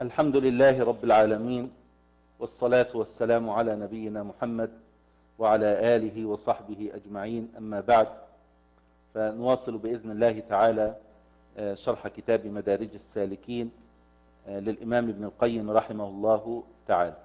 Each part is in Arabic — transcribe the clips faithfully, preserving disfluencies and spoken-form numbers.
الحمد لله رب العالمين، والصلاة والسلام على نبينا محمد وعلى آله وصحبه أجمعين. أما بعد، فنواصل بإذن الله تعالى شرح كتاب مدارج السالكين للإمام ابن القيم رحمه الله تعالى.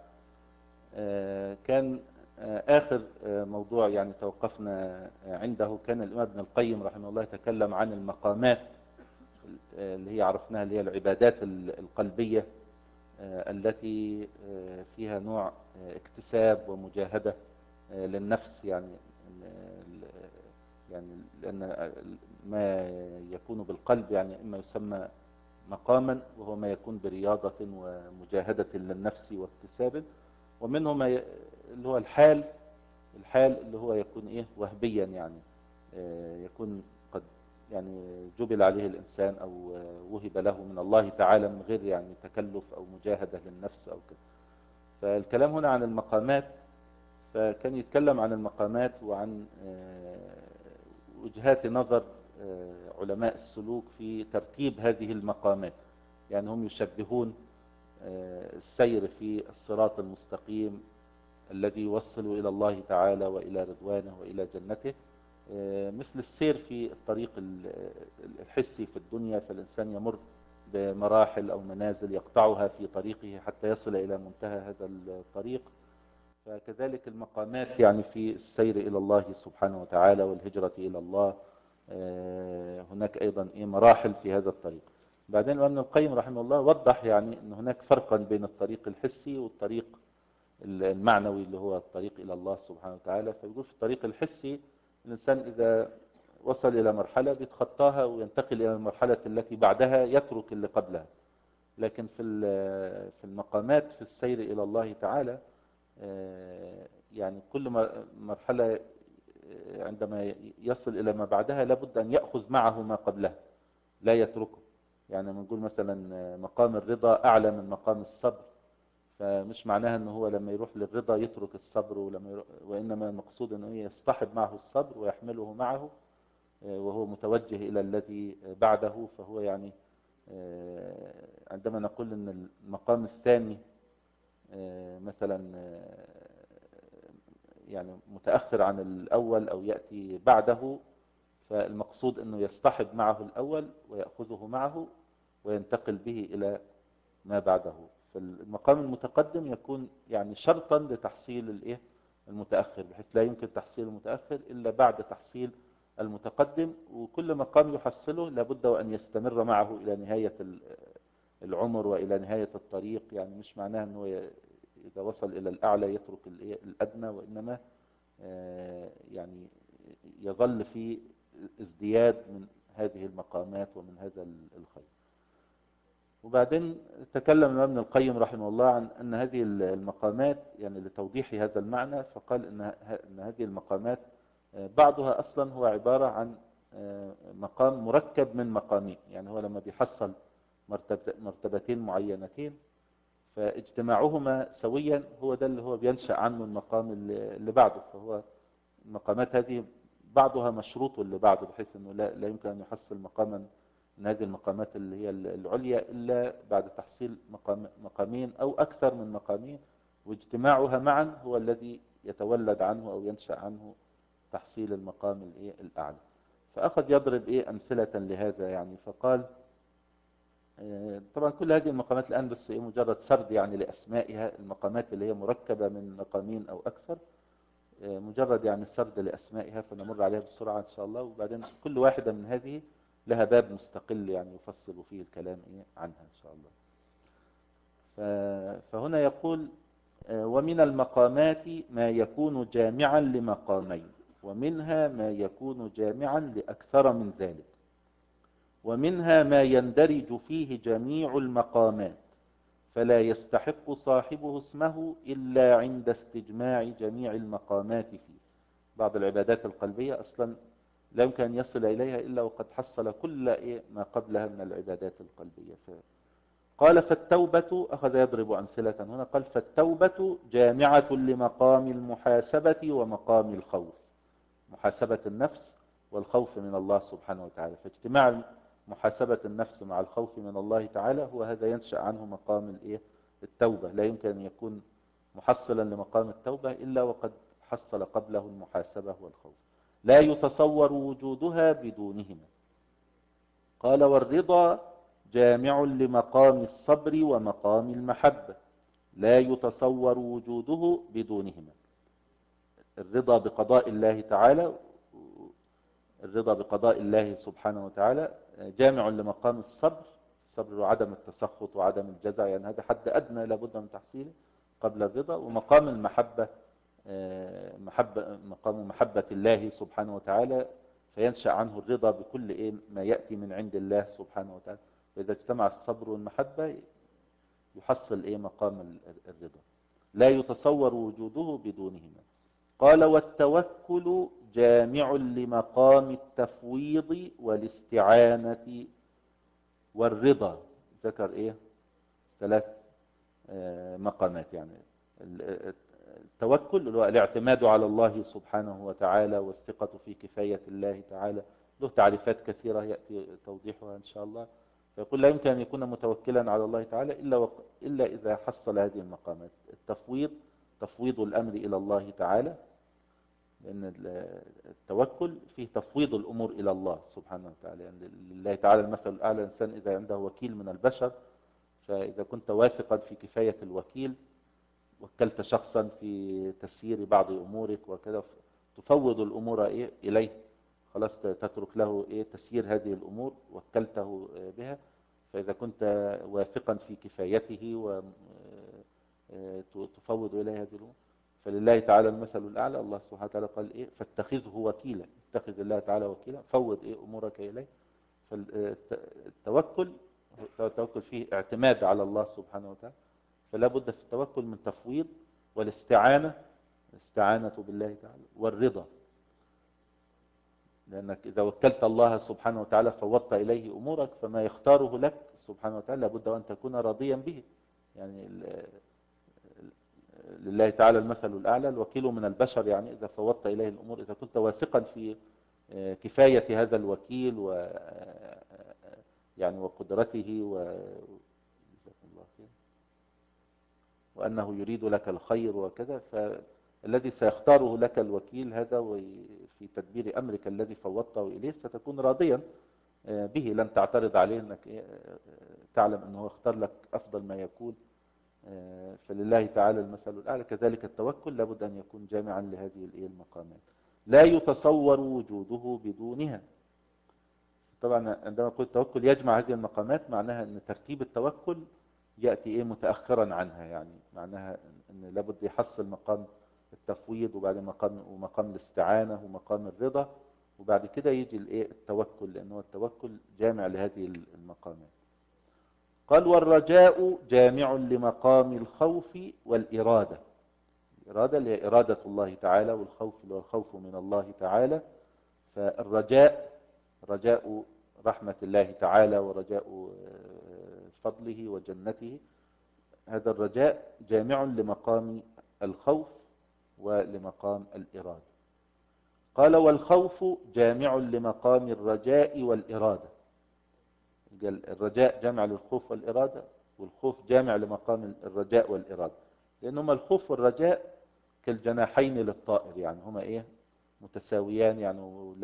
كان آخر موضوع يعني توقفنا عنده كان الإمام ابن القيم رحمه الله يتكلم عن المقامات اللي هي عرفناها، اللي هي العبادات القلبية التي فيها نوع اكتساب ومجاهدة للنفس، يعني يعني لأن ما يكون بالقلب يعني إما يسمى مقاما، وهو ما يكون برياضة ومجاهدة للنفس واكتساب، ومنه ما اللي هو الحال الحال اللي هو يكون إيه وهبيا، يعني يكون قد يعني جبل عليه الإنسان أو وهب له من الله تعالى من غير يعني تكلف أو مجاهدة للنفس أو كده. فالكلام هنا عن المقامات، فكان يتكلم عن المقامات وعن وجهات نظر علماء السلوك في ترتيب هذه المقامات. يعني هم يشبهون السير في الصراط المستقيم الذي يوصل إلى الله تعالى وإلى رضوانه وإلى جنته، مثل السير في الطريق الحسي في الدنيا، فالإنسان يمر بمراحل أو منازل يقطعها في طريقه حتى يصل إلى منتهى هذا الطريق. فكذلك المقامات يعني في السير إلى الله سبحانه وتعالى والهجرة إلى الله، هناك أيضا إيه مراحل في هذا الطريق. بعدين ابن القيم رحمه الله وضح يعني أن هناك فرقا بين الطريق الحسي والطريق المعنوي اللي هو الطريق إلى الله سبحانه وتعالى. فيقول في الطريق الحسي الإنسان إذا وصل إلى مرحلة بيتخطاها وينتقل إلى المرحلة التي بعدها يترك اللي قبلها. لكن في في المقامات في السير إلى الله تعالى يعني كل مرحلة عندما يصل إلى ما بعدها لابد أن يأخذ معه ما قبلها، لا يتركه. يعني نقول مثلا مقام الرضا أعلى من مقام الصبر، فمش معناها أنه هو لما يروح للرضا يترك الصبر، ولما يروح وإنما المقصود أنه يصطحب معه الصبر ويحمله معه وهو متوجه إلى الذي بعده. فهو يعني عندما نقول أن المقام الثاني مثلا يعني متأخر عن الأول أو يأتي بعده، فالمقصود أنه يصطحب معه الأول ويأخذه معه وينتقل به إلى ما بعده. فالمقام المتقدم يكون يعني شرطا لتحصيل الايه المتأخر، بحيث لا يمكن تحصيل المتأخر إلا بعد تحصيل المتقدم، وكل مقام يحصله لابد وأن يستمر معه إلى نهاية العمر وإلى نهاية الطريق. يعني مش معناه أنه إذا وصل إلى الأعلى يترك الأدنى، وإنما يعني يظل في ازدياد من هذه المقامات ومن هذا الخير. وبعدين تكلم ابن القيم رحمه الله عن أن هذه المقامات يعني لتوضيح هذا المعنى، فقال أن هذه المقامات بعضها أصلا هو عبارة عن مقام مركب من مقامين. يعني هو لما بيحصل مرتبتين معينتين فاجتماعهما سويا هو ده اللي هو بينشأ عنه المقام اللي بعده. فهو المقامات هذه بعضها مشروط اللي بعده، بحيث أنه لا, لا يمكن أن يحصل مقاما من هذه المقامات اللي هي العليا إلا بعد تحصيل مقام مقامين أو أكثر من مقامين، واجتماعها معا هو الذي يتولد عنه أو ينشأ عنه تحصيل المقام الإيه الأعلى. فأخذ يضرب إيه أمثلة لهذا، يعني فقال طبعا كل هذه المقامات الآن بس إيه مجرد سرد يعني لأسمائها، المقامات اللي هي مركبة من مقامين أو أكثر مجرد يعني سرد لأسمائها، فنمر عليها بسرعة إن شاء الله. وبعدين كل واحدة من هذه لها باب مستقل يعني يفصل فيه الكلام إيه عنها إن شاء الله. فهنا يقول ومن المقامات ما يكون جامعا لمقامين، ومنها ما يكون جامعا لأكثر من ذلك، ومنها ما يندرج فيه جميع المقامات فلا يستحق صاحبه اسمه إلا عند استجماع جميع المقامات فيه. بعض العبادات القلبية أصلا لا يمكن أن يصل إليها إلا وقد حصل كل ما قبلها من العبادات القلبية. قال فالتوبة، أخذ يضرب أمثلة هنا، قال فالتوبة جامعة لمقام المحاسبة ومقام الخوف، محاسبة النفس والخوف من الله سبحانه وتعالى. فاجتماع محاسبة النفس مع الخوف من الله تعالى، هو هذا ينشأ عنه مقام الايه التوبة. لا يمكن أن يكون محصلا لمقام التوبة إلا وقد حصل قبله المحاسبة والخوف. لا يتصور وجودها بدونهما. قال والرضا جامع لمقام الصبر ومقام المحبة، لا يتصور وجوده بدونهما. الرضا بقضاء الله تعالى، الرضا بقضاء الله سبحانه وتعالى جامع لمقام الصبر، الصبر وعدم التسخط وعدم الجزع، يعني هذا حد أدنى لابد من تحصيله قبل الرضا. ومقام المحبة محبة مقام محبة الله سبحانه وتعالى، فينشأ عنه الرضا بكل إيه ما يأتي من عند الله سبحانه وتعالى. فإذا اجتمع الصبر والمحبة يحصل إيه مقام الرضا. لا يتصور وجوده بدونهما. قال والتوكل جامع لمقام التفويض والاستعانة والرضا. ذكر إيه ثلاث مقامات، يعني التوكل اللي هو الاعتماد على الله سبحانه وتعالى والثقة في كفاية الله تعالى، له تعريفات كثيرة يأتي توضيحها إن شاء الله. فيقول لا يمكن أن يكون متوكلا على الله تعالى إلا, وق... إلا إذا حصل هذه المقامات. التفويض، تفويض الأمر إلى الله تعالى، لأن التوكل فيه تفويض الأمور إلى الله سبحانه وتعالى. يعني لله تعالى المثل الأعلى. الإنسان إذا عنده وكيل من البشر، فإذا كنت واثقا في كفاية الوكيل، وكلت شخصا في تسيير بعض أمورك وكذا، تفوض الأمور إيه إليه، خلاص تترك له إيه تسيير هذه الأمور، وكلته بها. فإذا كنت واثقا في كفايته وتفوض إليه هذه الأمور، فلله تعالى المثل الأعلى. الله سبحانه وتعالى قال إيه فاتخذه وكيلا، اتخذ الله تعالى وكيلا، فوض إيه أمورك إليه. فالتوكل التوكل فيه اعتماد على الله سبحانه وتعالى، فلا بد في التوكل من تفويض والاستعانة، الاستعانة بالله تعالى، والرضا. لأنك إذا وكلت الله سبحانه وتعالى فوضت إليه أمورك، فما يختاره لك سبحانه وتعالى لابد أن تكون راضيا به. يعني لله تعالى المثل الأعلى. الوكيل من البشر، يعني إذا فوضت إليه الأمور، إذا كنت واثقا في كفاية هذا الوكيل و يعني وقدرته و وأنه يريد لك الخير وكذا، فالذي سيختاره لك الوكيل هذا في تدبير أمرك الذي فوضته إليه ستكون راضيا به، لن تعترض عليه، أنك تعلم أنه اختار لك أفضل ما يكون. فلله تعالى المثل الأعلى. كذلك التوكل لابد أن يكون جامعا لهذه المقامات، لا يتصور وجوده بدونها. طبعا عندما قلت التوكل يجمع هذه المقامات، معناها أن ترتيب التوكل يأتي إيه متأخرا عنها، يعني معناها أن لابد يحصل مقام التفويض، وبعد مقام ومقام الاستعانة ومقام الرضا، وبعد كده يجي الإيه التوكل، لأنه التوكل جامع لهذه المقامات. قال والرجاء جامع لمقام الخوف والإرادة. الإرادة اللي هي إرادة الله تعالى، والخوف اللي هو الخوف من الله تعالى. فالرجاء رجاء رحمة الله تعالى ورجاء فضله وجنته، هذا الرجاء جامع لمقام الخوف ولمقام الإرادة. قال والخوف جامع لمقام الرجاء والإرادة. الرجاء جامع للخوف والإرادة، والخوف جامع لمقام الرجاء والإرادة، لأنهما الخوف والرجاء كالجناحين للطائر، يعني هما إيه متساويان، يعني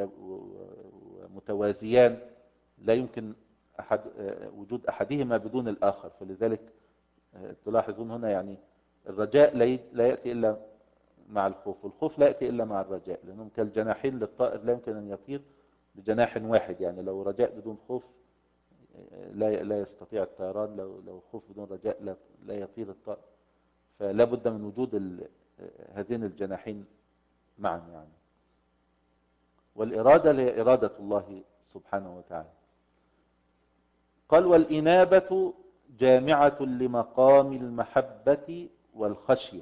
متوازيان، لا يمكن أحد وجود أحدهما بدون الآخر. فلذلك تلاحظون هنا يعني الرجاء لا يأتي إلا مع الخوف، والخوف لا يأتي إلا مع الرجاء، لأنهم كالجناحين للطائر لا يمكن أن يطير بجناح واحد. يعني لو رجاء بدون خوف لا لا يستطيع الطيران، لو لو خوف بدون رجاء لا لا يطير الطائر. فلا بد من وجود هذين الجناحين معا يعني. والإرادة هي إرادة الله سبحانه وتعالى. قال والإنابة جامعة لمقام المحبة والخشية.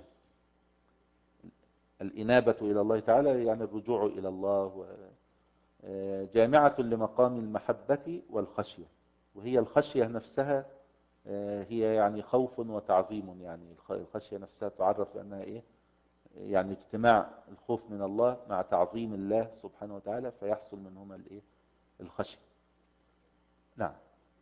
الإنابة إلى الله تعالى يعني الرجوع إلى الله، جامعة لمقام المحبة والخشية. وهي الخشية نفسها هي يعني خوف وتعظيم، يعني الخشية نفسها تعرف بأنها إيه يعني اجتماع الخوف من الله مع تعظيم الله سبحانه وتعالى، فيحصل منهما الإيه الخشية. نعم.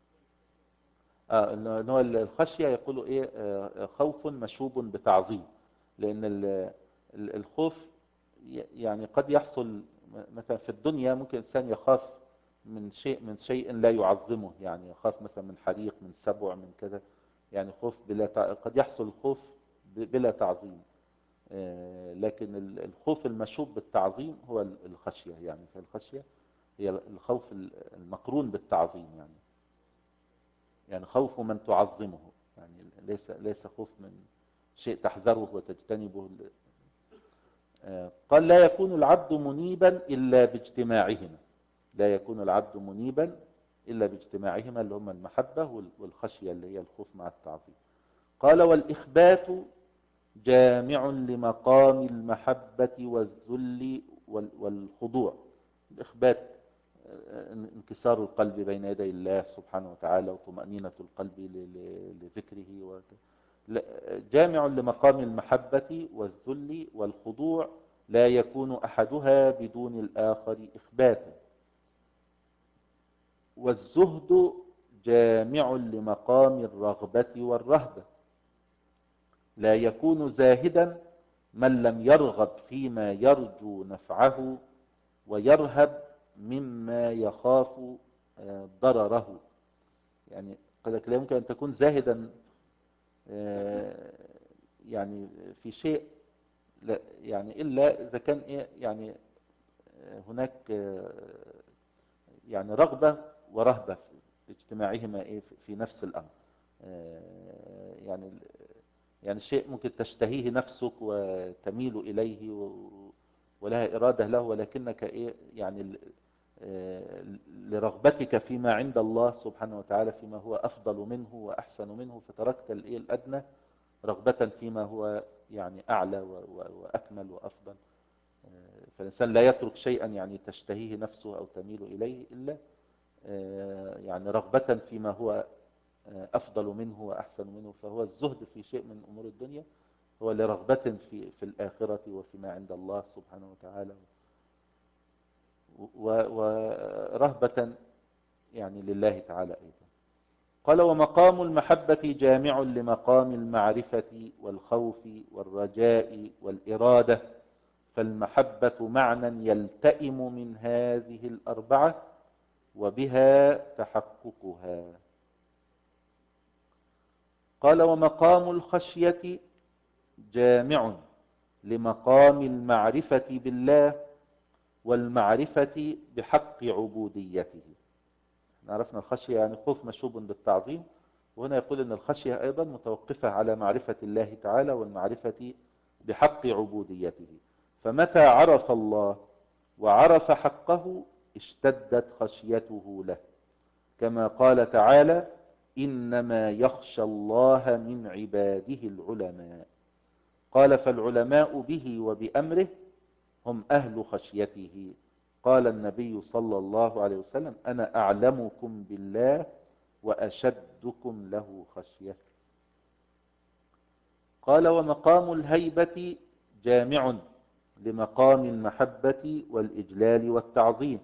آه إن هو الخشية يقولوا إيه، آه خوف مشوب بتعظيم. لأن ال- ال- الخوف ي- يعني قد يحصل مثلا في الدنيا، ممكن الإنسان يخاف من شيء من شيء لا يعظمه، يعني يخاف مثلا من حريق، من سبع، من كذا، يعني خوف بلا تع... قد يحصل الخوف ب- بلا تعظيم. آه، لكن ال- الخوف المشوب بالتعظيم هو ال- الخشية، يعني فالخشية هي الخوف المقرون بالتعظيم، يعني يعني خوف من تعظمه، يعني ليس ليس خوف من شيء تحذره وتجتنبه. آه، قال لا يكون العبد منيبا إلا باجتماعهما. لا يكون العبد منيبا إلا باجتماعهما، اللي هم المحبة وال- والخشية اللي هي الخوف مع التعظيم. قال والإخبات جامع لمقام المحبة والذل وال- والخضوع. الإخبات آه، انكسار القلب بين يدي الله سبحانه وتعالى، وطمأنينة القلب ل- ل- لذكره و... لا- جامع لمقام المحبة والذل والخضوع، لا يكون أحدها بدون الآخر إخباتا. والزهد جامع لمقام الرغبة والرهبة، لا يكون زاهدا من لم يرغب فيما يرجو نفعه ويرهب مما يخاف آه، ضرره. يعني قال لك لا يمكن أن تكون زاهدا آه، يعني في شيء، لا يعني إلا إذا كان إيه يعني آه، هناك آه، يعني رغبة ورهبة في اجتماعهما إيه في في نفس الأمر. آه، يعني يعني شيء ممكن تشتهيه نفسك وتميل إليه و- ولها إرادة له، ولكنك إيه يعني ال- آه، لرغبتك فيما عند الله سبحانه وتعالى، فيما هو أفضل منه وأحسن منه، فتركت الإيه الأدنى رغبة فيما هو يعني أعلى و- و- وأكمل وأفضل. آه، فالإنسان لا يترك شيئا يعني تشتهيه نفسه أو تميل إليه إلا آه، يعني رغبة فيما هو آه، أفضل منه وأحسن منه. فهو الزهد في شيء من أمور الدنيا هو لرغبة في في الآخرة وفيما عند الله سبحانه وتعالى، و- ورهبة يعني لله تعالى أيضا. قال ومقام المحبة جامع لمقام المعرفة والخوف والرجاء والإرادة، فالمحبة معنى يلتئم من هذه الأربعة وبها تحققها. قال ومقام الخشية جامع لمقام المعرفة بالله والمعرفة بحق عبوديته. عرفنا الخشية يعني خوف مشوب بالتعظيم، وهنا يقول ان الخشية ايضا متوقفة على معرفة الله تعالى والمعرفة بحق عبوديته. فمتى عرف الله وعرف حقه اشتدت خشيته له، كما قال تعالى إنما يخشى الله من عباده العلماء. قال فالعلماء به وبأمره هم أهل خشيته. قال النبي صلى الله عليه وسلم أنا أعلمكم بالله وأشدكم له خشية. قال ومقام الهيبة جامع لمقام المحبة والإجلال والتعظيم.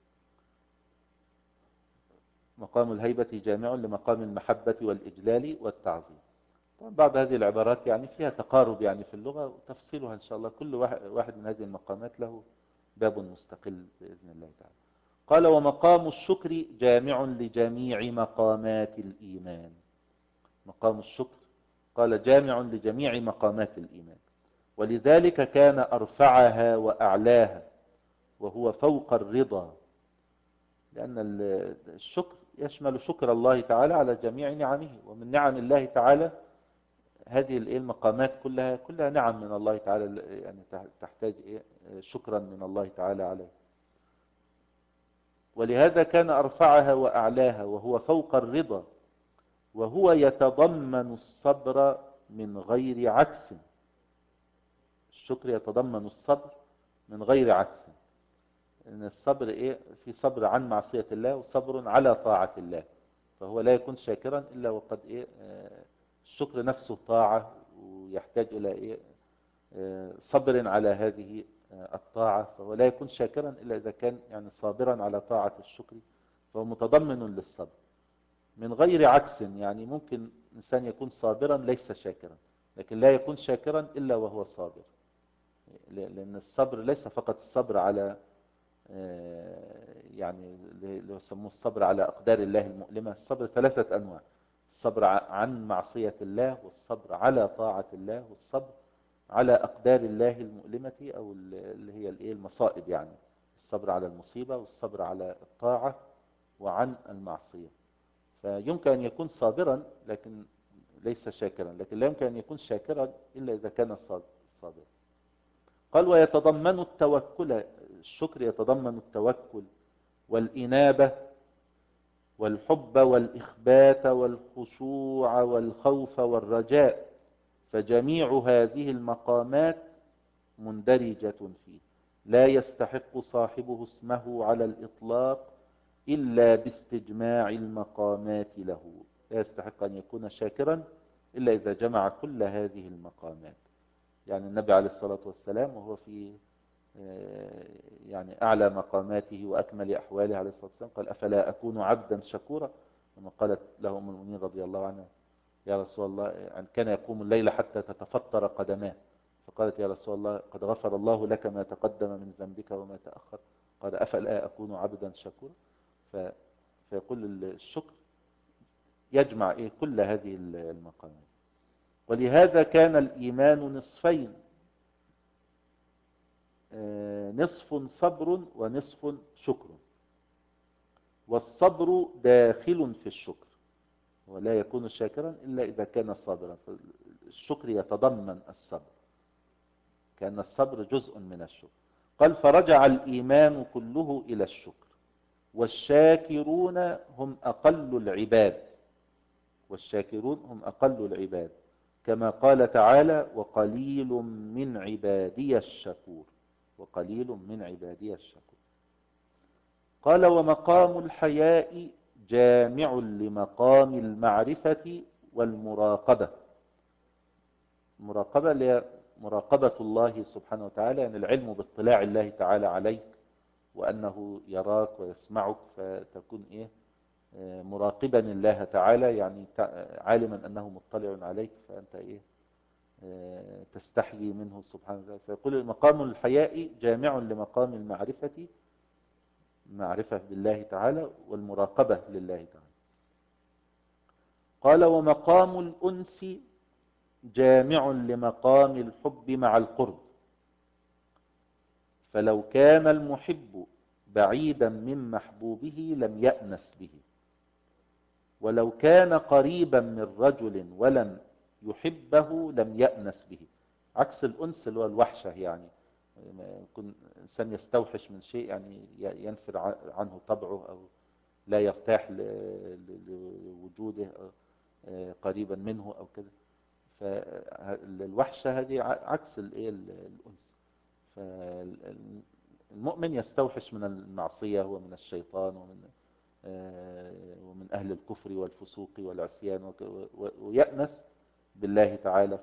مقام الهيبة جامع لمقام المحبة والإجلال والتعظيم. طبعا بعض هذه العبارات يعني فيها تقارب يعني في اللغة، وتفصيلها إن شاء الله كل واحد واحد من هذه المقامات له باب مستقل بإذن الله تعالى. قال ومقام الشكر جامع لجميع مقامات الإيمان. مقام الشكر قال جامع لجميع مقامات الإيمان، ولذلك كان أرفعها وأعلاها وهو فوق الرضا، لأن الشكر يشمل شكر الله تعالى على جميع نعمه، ومن نعم الله تعالى هذه المقامات كلها كلها نعم من الله تعالى، يعني تحتاج شكرا من الله تعالى عليه. ولهذا كان أرفعها وأعلاها وهو فوق الرضا، وهو يتضمن الصبر من غير عكس. الشكر يتضمن الصبر من غير عكس. ان الصبر ايه، في صبر عن معصية الله وصبر على طاعة الله، فهو لا يكون شاكرا الا وقد ايه آه، الشكر نفسه طاعة، ويحتاج الى ايه آه، صبر على هذه آه، الطاعة. فهو لا يكون شاكرا الا اذا كان يعني صابرا على طاعة الشكر فهو متضمن للصبر، من غير عكس. يعني ممكن إنسان يكون صابرا ليس شاكرا، لكن لا يكون شاكرا إلا وهو صابر. لأن الصبر ليس فقط الصبر على يعني اللي يسموه الصبر على أقدار الله المؤلمة. الصبر ثلاثة أنواع: الصبر عن معصية الله، والصبر على طاعة الله، والصبر على أقدار الله المؤلمة أو اللي هي الإيه المصائب. يعني الصبر على المصيبة، والصبر على الطاعة، وعن المعصية. فيمكن أن يكون صابرا لكن ليس شاكرا، لكن لا يمكن أن يكون شاكرا إلا إذا كان صابرا. قال ويتضمن التوكل، الشكر يتضمن التوكل والإنابة والحب والإخبات والخشوع والخوف والرجاء، فجميع هذه المقامات مندرجة فيه، لا يستحق صاحبه اسمه على الإطلاق إلا باستجماع المقامات له. لا يستحق أن يكون شاكرا إلا إذا جمع كل هذه المقامات. يعني النبي عليه الصلاة والسلام وهو في يعني أعلى مقاماته وأكمل أحواله عليه الصلاة والسلام قال أفلا أكون عبدا شكورا، لما قالت له أم المؤمنين رضي الله عنها يا رسول الله، يعني كان يقوم الليل حتى تتفطر قدماه، فقالت يا رسول الله قد غفر الله لك ما تقدم من ذنبك وما تأخر، قال أفلا أكون عبدا شكورا. فيقول الشكر يجمع إيه كل هذه المقامات. ولهذا كان الإيمان نصفين: نصف صبر ونصف شكر، والصبر داخل في الشكر، ولا يكون شاكرا إلا إذا كان صابرا. الشكر يتضمن الصبر، كأن الصبر جزء من الشكر. قال فرجع الإيمان كله إلى الشكر، والشاكرون هم أقل العباد، والشاكرون هم أقل العباد، كما قال تعالى وقليل من عبادي الشكور، وقليل من عبادي الشكور. قال ومقام الحياء جامع لمقام المعرفة والمراقبة. المراقبة اللي مراقبة الله سبحانه وتعالى، يعني العلم باطلاع الله تعالى عليك وأنه يراك ويسمعك، فتكون إيه مراقبا الله تعالى، يعني عالما أنه مطلع عليك، فأنت إيه تستحيي منه سبحانه وتعالى. فيقول مقام الحياء جامع لمقام المعرفة، معرفة بالله تعالى، والمراقبة لله تعالى. قال ومقام الأنس جامع لمقام الحب مع القرب، فلو كان المحب بعيدا من محبوبه لم يأنس به، ولو كان قريبا من رجل ولم يحبه لم يأنس به. عكس الأنس اللي هو الوحشة، يعني يكون إنسان يستوحش من شيء، يعني ينفر عنه طبعه أو لا يرتاح لوجوده قريبا منه أو كده. فالوحشة هذه عكس الايه الأنس. فالمؤمن يستوحش من المعصية ومن الشيطان ومن ومن أهل الكفر والفسوق والعصيان، ويأنس بالله تعالى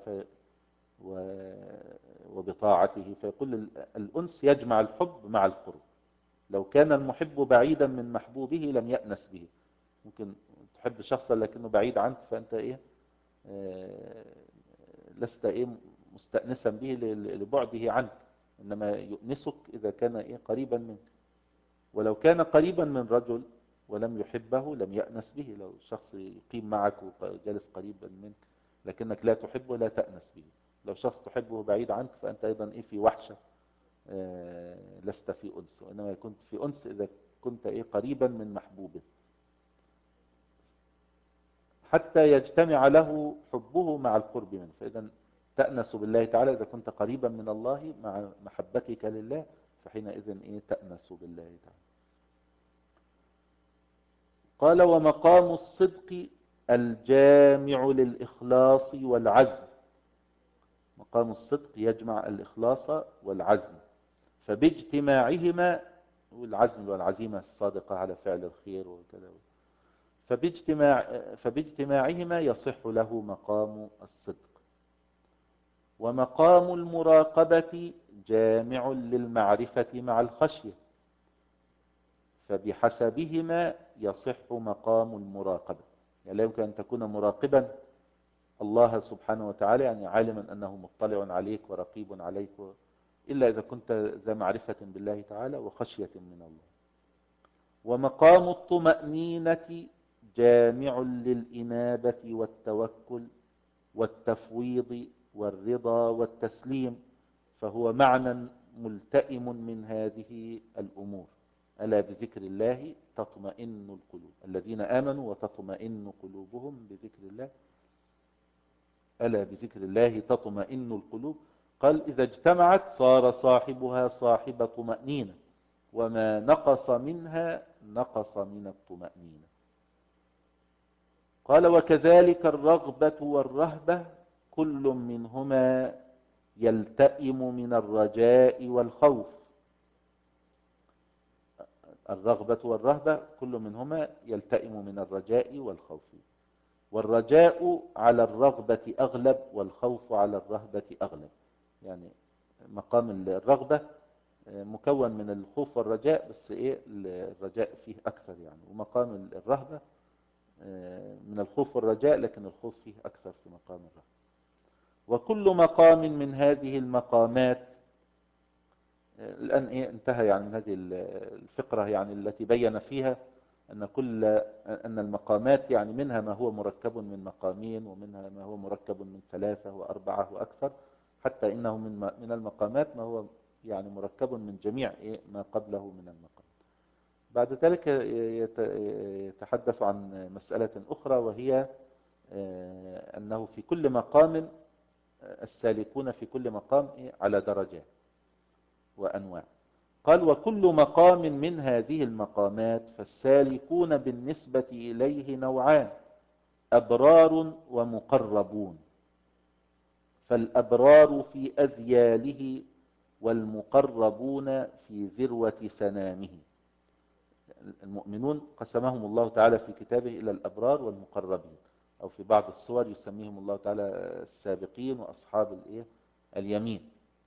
وبطاعته. فيقول الأنس يجمع الحب مع القرب. لو كان المحب بعيدا من محبوبه لم يأنس به. ممكن تحب شخصا لكنه بعيد عنك، فأنت إيه آه لست إيه مستأنسا به لبعده عنك، إنما يؤنسك إذا كان إيه قريبا منك. ولو كان قريبا من رجل ولم يحبه لم يأنس به. لو شخص يقيم معك وجالس قريبا منك لكنك لا تحبه لا تأنس به. لو شخص تحبه بعيد عنك فأنت أيضا إيه في وحشة، آه لست في أنس، وإنما كنت في أنس إذا كنت إيه قريبا من محبوبه، حتى يجتمع له حبه مع القرب منه. فإذا تأنس بالله تعالى إذا كنت قريبا من الله مع محبتك لله، فحينئذ إيه تأنس بالله تعالى. قال ومقام الصدق الجامع للإخلاص والعزم. مقام الصدق يجمع الإخلاص والعزم، فباجتماعهما، والعزم والعزيمة الصادقة على فعل الخير وكذا، فباجتماع فباجتماعهما يصح له مقام الصدق. ومقام المراقبة جامع للمعرفة مع الخشية، فبحسبهما يصح مقام المراقبة. يعني لا يمكن أن تكون مراقبا الله سبحانه وتعالى، يعني عالما أنه مطلع عليك ورقيب عليك، إلا إذا كنت ذا معرفة بالله تعالى وخشية من الله. ومقام الطمأنينة جامع للإنابة والتوكل والتفويض والرضا والتسليم، فهو معنى ملتئم من هذه الأمور. ألا بذكر الله تطمئن القلوب، الذين آمنوا وتطمئن قلوبهم بذكر الله، ألا بذكر الله تطمئن القلوب. قال إذا اجتمعت صار صاحبها صاحب طمأنينة، وما نقص منها نقص من الطمأنينة. قال وكذلك الرغبة والرهبة كل منهما يلتئم من الرجاء والخوف. الرغبة والرهبة كل منهما يلتئم من الرجاء والخوف، والرجاء على الرغبة أغلب والخوف على الرهبة أغلب. يعني مقام الرغبة مكون من الخوف والرجاء، بس إيه الرجاء فيه أكثر يعني، ومقام الرهبة من الخوف والرجاء لكن الخوف فيه أكثر في مقام الرهبة. وكل مقام من هذه المقامات، الآن إيه انتهى يعني من هذه الفقرة يعني التي بين فيها أن كل أن المقامات يعني منها ما هو مركب من مقامين، ومنها ما هو مركب من ثلاثة وأربعة وأكثر، حتى إنه من من المقامات ما هو يعني مركب من جميع إيه ما قبله من المقام. بعد ذلك يتحدث عن مسألة أخرى، وهي أنه في كل مقام السالكون في كل مقام على درجات وأنواع. قال وكل مقام من هذه المقامات فالسالكون بالنسبة إليه نوعان، أبرار ومقربون، فالأبرار في أذياله والمقربون في ذروة سنامه. المؤمنون قسمهم الله تعالى في كتابه إلى الأبرار والمقربين، أو في بعض الصور يسميهم الله تعالى السابقين وأصحاب الإيه اليمين.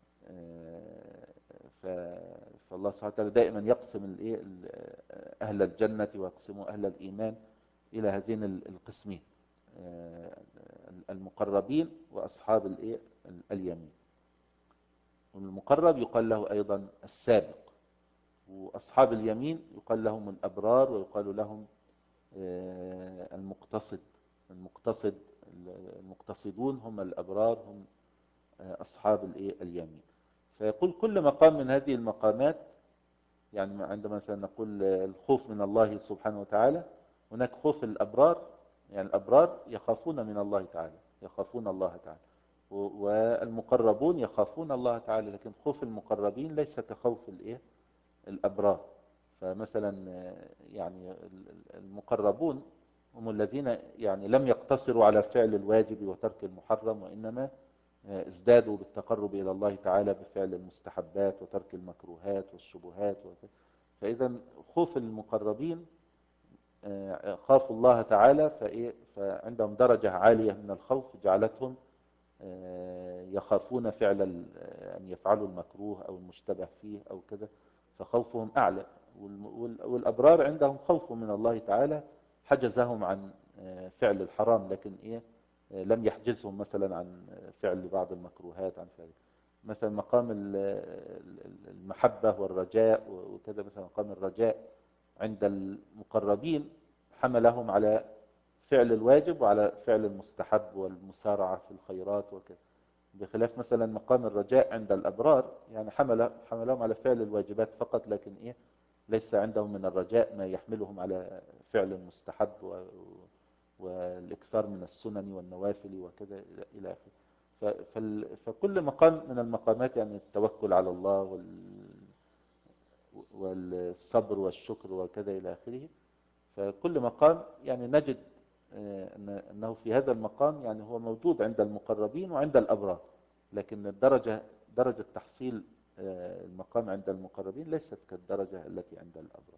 فالله سبحانه وتعالى دائما يقسم الإيه أهل الجنة ويقسم أهل الإيمان إلى هذين القسمين، المقربين وأصحاب الإيه اليمين. والمقرب يقال له أيضا السابق، وأصحاب اليمين يقال لهم الأبرار، ويقال لهم المقتصد. المقتصد المقتصدون هم الأبرار، هم أصحاب اليمين. فيقول كل مقام من هذه المقامات، يعني عندما مثلا نقول الخوف من الله سبحانه وتعالى، هناك خوف الأبرار، يعني الأبرار يخافون من الله تعالى، يخافون الله تعالى، والمقربون يخافون الله تعالى، لكن خوف المقربين ليس كخوف الإيه الأبرار. فمثلا يعني المقربون هم الذين يعني لم يقتصروا على فعل الواجب وترك المحرم، وإنما ازدادوا بالتقرب إلى الله تعالى بفعل المستحبات وترك المكروهات والشبهات. فإذا خوف المقربين خافوا الله تعالى، فعندهم درجة عالية من الخوف جعلتهم يخافون فعل أن يفعلوا المكروه أو المشتبه فيه أو كذا، فخوفهم أعلى. والأبرار عندهم خوف من الله تعالى حجزهم عن فعل الحرام، لكن إيه لم يحجزهم مثلا عن فعل بعض المكروهات، عن فعل مثلا مقام المحبة والرجاء وكذا. مثلا مقام الرجاء عند المقربين حملهم على فعل الواجب وعلى فعل المستحب والمسارعة في الخيرات وكذا، بخلاف مثلا مقام الرجاء عند الأبرار يعني حمل حملهم على فعل الواجبات فقط، لكن إيه ليس عندهم من الرجاء ما يحملهم على فعل المستحب والإكثار من السنن والنوافل وكذا إلى آخره. فكل مقام من المقامات يعني التوكل على الله والصبر والشكر وكذا إلى آخره. فكل مقام يعني نجد أنه في هذا المقام يعني هو موجود عند المقربين وعند الأبرار، لكن الدرجة درجة تحصيل المقام عند المقربين ليست كالدرجة التي عند الأبرار.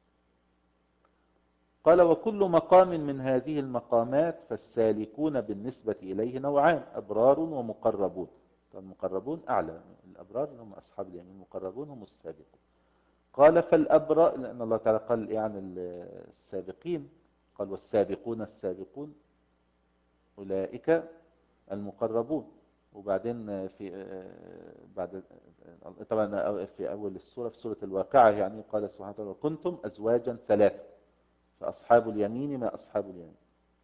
قال وكل مقام من هذه المقامات فالسالكون بالنسبة إليه نوعان، أبرار ومقربون. المقربون أعلى، الأبرار هم أصحاب اليمين، المقربون هم السابقون. قال فالأبرار، لأن الله تعالى قال يعني السابقين، قال والسابقون السابقون أولئك المقربون. وبعدين في بعد طبعا في أول السورة، في سورة الواقعة يعني قال سبحانه وتعالى كنتم أزواجا ثلاثة فأصحاب اليمين ما أصحاب اليمين.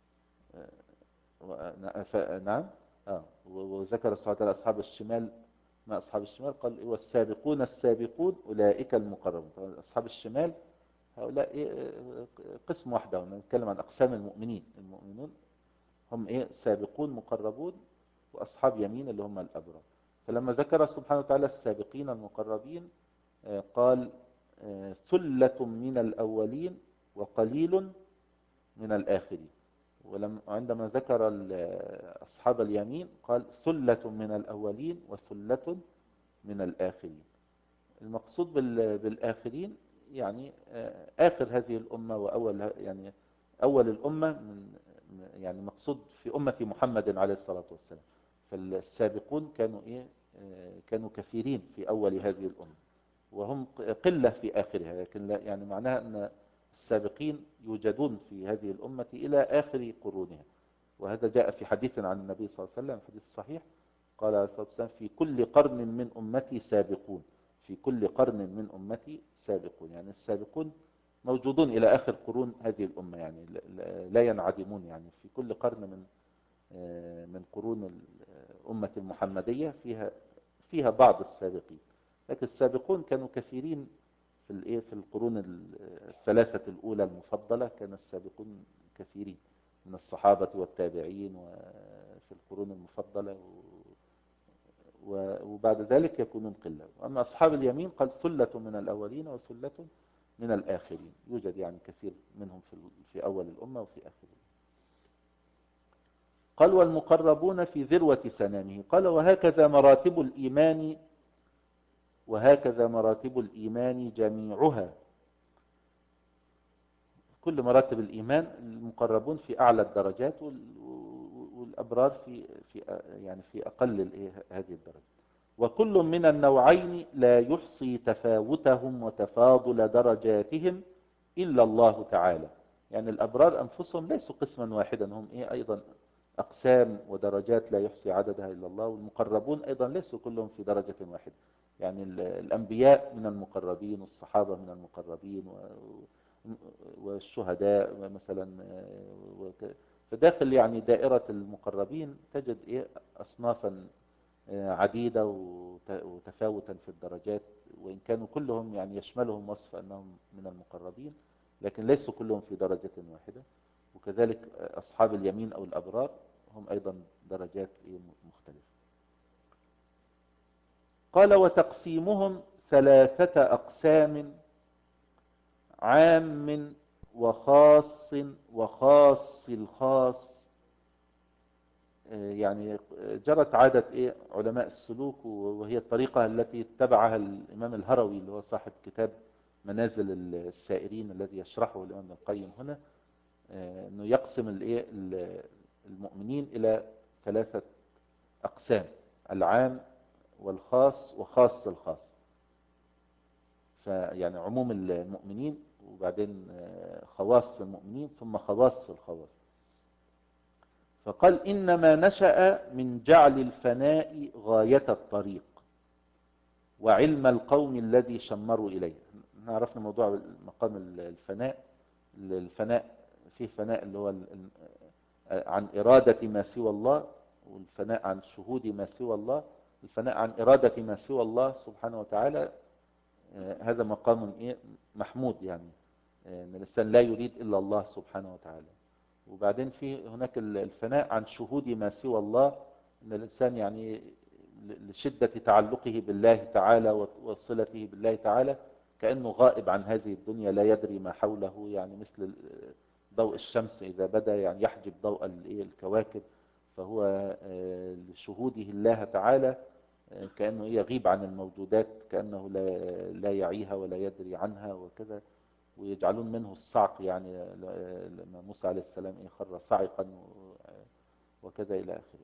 نعم. آه. وذكر سبحانه وتعالى أصحاب الشمال ما أصحاب الشمال، قال والسابقون السابقون أولئك المقربون. طبعا أصحاب الشمال هؤلاء إيه قسم واحدة، ونتكلم عن أقسام المؤمنين. المؤمنون هم إيه سابقون مقربون، وأصحاب يمين اللي هم الأبرار. فلما ذكر سبحانه وتعالى السابقين المقربين قال ثلة من الأولين وقليل من الآخرين. وعندما ذكر أصحاب اليمين قال ثلة من الأولين وثلة من الآخرين. المقصود بالآخرين يعني آخر هذه الأمة وأول، يعني أول الأمة من يعني مقصود في أمة محمد عليه الصلاة والسلام. فالسابقون كانوا إيه كانوا كثيرين في أول هذه الأمة، وهم قلة في آخرها، لكن لا يعني معناها أن السابقين يوجدون في هذه الأمة إلى آخر قرونها. وهذا جاء في حديث عن النبي صلى الله عليه وسلم، حديث صحيح، قال عليه الصلاة والسلام في كل قرن من أمتي سابقون، في كل قرن من أمتي سابقون. يعني السابقون موجودون إلى آخر قرون هذه الأمة، يعني لا ينعدمون. يعني في كل قرن من من قرون الأمة المحمدية فيها فيها بعض السابقين، لكن السابقون كانوا كثيرين في الايه في القرون الثلاثة الأولى المفضلة. كان السابقون كثيرين من الصحابة والتابعين وفي القرون المفضلة، وبعد ذلك يكونون قلة. أما أصحاب اليمين قال ثلة من الأولين وثلة من الآخرين، يوجد يعني كثير منهم في في أول الأمة وفي آخرها. قال والمقربون في ذروة سنامه. قال وهكذا مراتب الإيمان وهكذا مراتب الإيمان جميعها. كل مراتب الإيمان المقربون في أعلى الدرجات، والأبرار في في يعني في أقل هذه الدرجة. وكل من النوعين لا يحصي تفاوتهم وتفاضل درجاتهم إلا الله تعالى. يعني الأبرار أنفسهم ليسوا قسما واحدا، هم إيه أيضا أقسام ودرجات لا يحصي عددها إلا الله. والمقربون أيضا ليسوا كلهم في درجة واحدة، يعني الأنبياء من المقربين، والصحابة من المقربين، والشهداء مثلا. فداخل يعني دائرة المقربين تجد إيه أصنافا عديدة وتفاوتا في الدرجات، وإن كانوا كلهم يعني يشملهم وصف أنهم من المقربين، لكن ليسوا كلهم في درجة واحدة. وكذلك أصحاب اليمين أو الأبرار هم أيضا درجات مختلفة. قال وتقسيمهم ثلاثة أقسام عام وخاص وخاص الخاص. يعني جرت عادة إيه علماء السلوك، وهي الطريقة التي اتبعها الإمام الهروي اللي هو صاحب كتاب منازل السائرين الذي يشرحه الإمام ابن القيم هنا، أنه يقسم الإيه المؤمنين إلى ثلاثة أقسام: العام والخاص وخاص الخاص. فيعني عموم المؤمنين، وبعدين خواص المؤمنين، ثم خواص الخواص. فقال إنما نشأ من جعل الفناء غاية الطريق وعلم القوم الذي شمروا إليه. عرفنا موضوع مقام الفناء. الفناء فيه فناء اللي هو عن إرادة ما سوى الله، والفناء عن شهود ما سوى الله. الفناء عن إرادة ما سوى الله سبحانه وتعالى هذا مقام إيه محمود، يعني ان الإنسان لا يريد إلا الله سبحانه وتعالى. وبعدين في هناك الفناء عن شهود ما سوى الله، ان الإنسان يعني لشدة تعلقه بالله تعالى وصلته بالله تعالى كأنه غائب عن هذه الدنيا، لا يدري ما حوله، يعني مثل ضوء الشمس إذا بدأ يعني يحجب ضوء الكواكب، فهو لشهوده الله تعالى كأنه يغيب عن الموجودات، كأنه لا لا يعيها ولا يدري عنها وكذا. ويجعلون منه الصعق، يعني لما موسى عليه السلام خر صاعقا وكذا إلى آخره.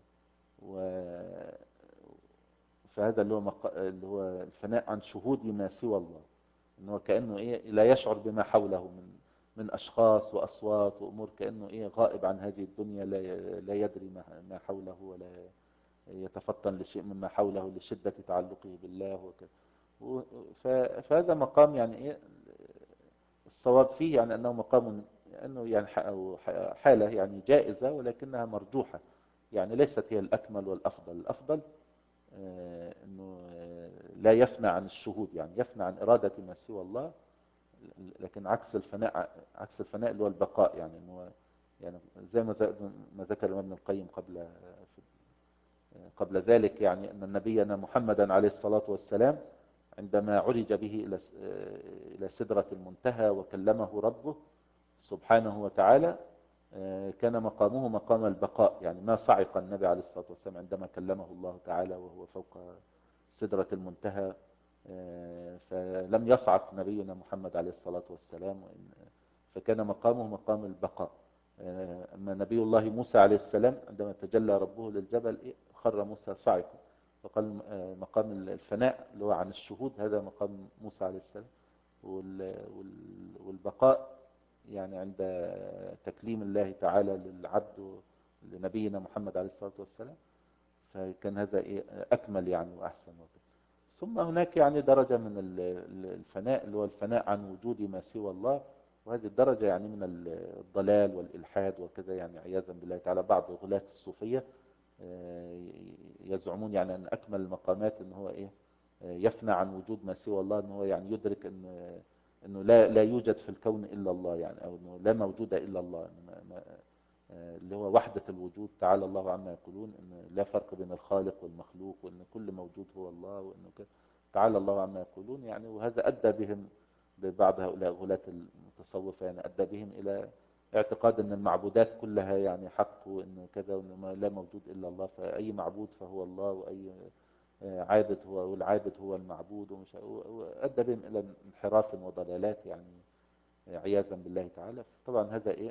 فهذا اللي هو اللي هو الفناء عن شهود ما سوى الله. انه كأنه ايه لا يشعر بما حوله من من اشخاص واصوات وامور، كأنه ايه غائب عن هذه الدنيا، لا لا يدري ما ما حوله، ولا يتفطن لشيء مما حوله لشدة تعلقه بالله وكذا. و- ف- فهذا مقام يعني ايه الصواب فيه، يعني انه مقام، انه يعني ح- أو ح- حالة يعني جائزة ولكنها مرجوحة، يعني ليست هي الاكمل والافضل. الافضل آه، انه آه، لا يفنى عن الشهود، يعني يفنى عن ارادة ما سوى الله، لكن عكس الفناء، عكس الفناء اللي هو البقاء، يعني انه يعني زي ما ذ- ما ذكر الإمام ابن القيم قبل قبل ذلك، يعني ان نبينا محمدا عليه الصلاة والسلام عندما عرج به الى الى سدرة المنتهى وكلمه ربه سبحانه وتعالى، كان مقامه مقام البقاء، يعني ما صعق النبي عليه الصلاة والسلام عندما كلمه الله تعالى وهو فوق سدرة المنتهى. فلم يصعق نبينا محمد عليه الصلاة والسلام، فكان مقامه مقام البقاء. أما نبي الله موسى عليه السلام عندما تجلى ربه للجبل خر موسى صعقا، فقال مقام الفناء اللي هو عن الشهود هذا مقام موسى عليه السلام. والبقاء يعني عند تكليم الله تعالى للعبد لنبينا محمد عليه الصلاة والسلام، فكان هذا أكمل يعني وأحسن وكذا. ثم هناك يعني درجة من الفناء اللي هو الفناء عن وجود ما سوى الله، وهذه الدرجة يعني من الضلال والإلحاد وكذا، يعني عياذا بالله تعالى. بعض غلاة الصوفية يزعمون يعني أن أكمل المقامات أن هو إيه يفنى عن وجود ما سوى الله، أن هو يعني يدرك أن أنه لا لا يوجد في الكون إلا الله، يعني أو أنه لا موجود إلا الله، اللي هو وحدة الوجود. تعالى الله عما يقولون أن لا فرق بين الخالق والمخلوق، وأن كل موجود هو الله، وأنه كده. تعالى الله عما يقولون يعني. وهذا أدى بهم، ببعض هؤلاء غلاة المتصوفة يعني، أدى بهم إلى اعتقاد أن المعبودات كلها يعني حق، وأنه كذا، وأنه لا موجود إلا الله، فأي معبود فهو الله، وأي عابد هو، والعابد هو المعبود، ومش وأدى بهم إلى انحراف وضلالات يعني عياذا بالله تعالى. طبعا هذا إيه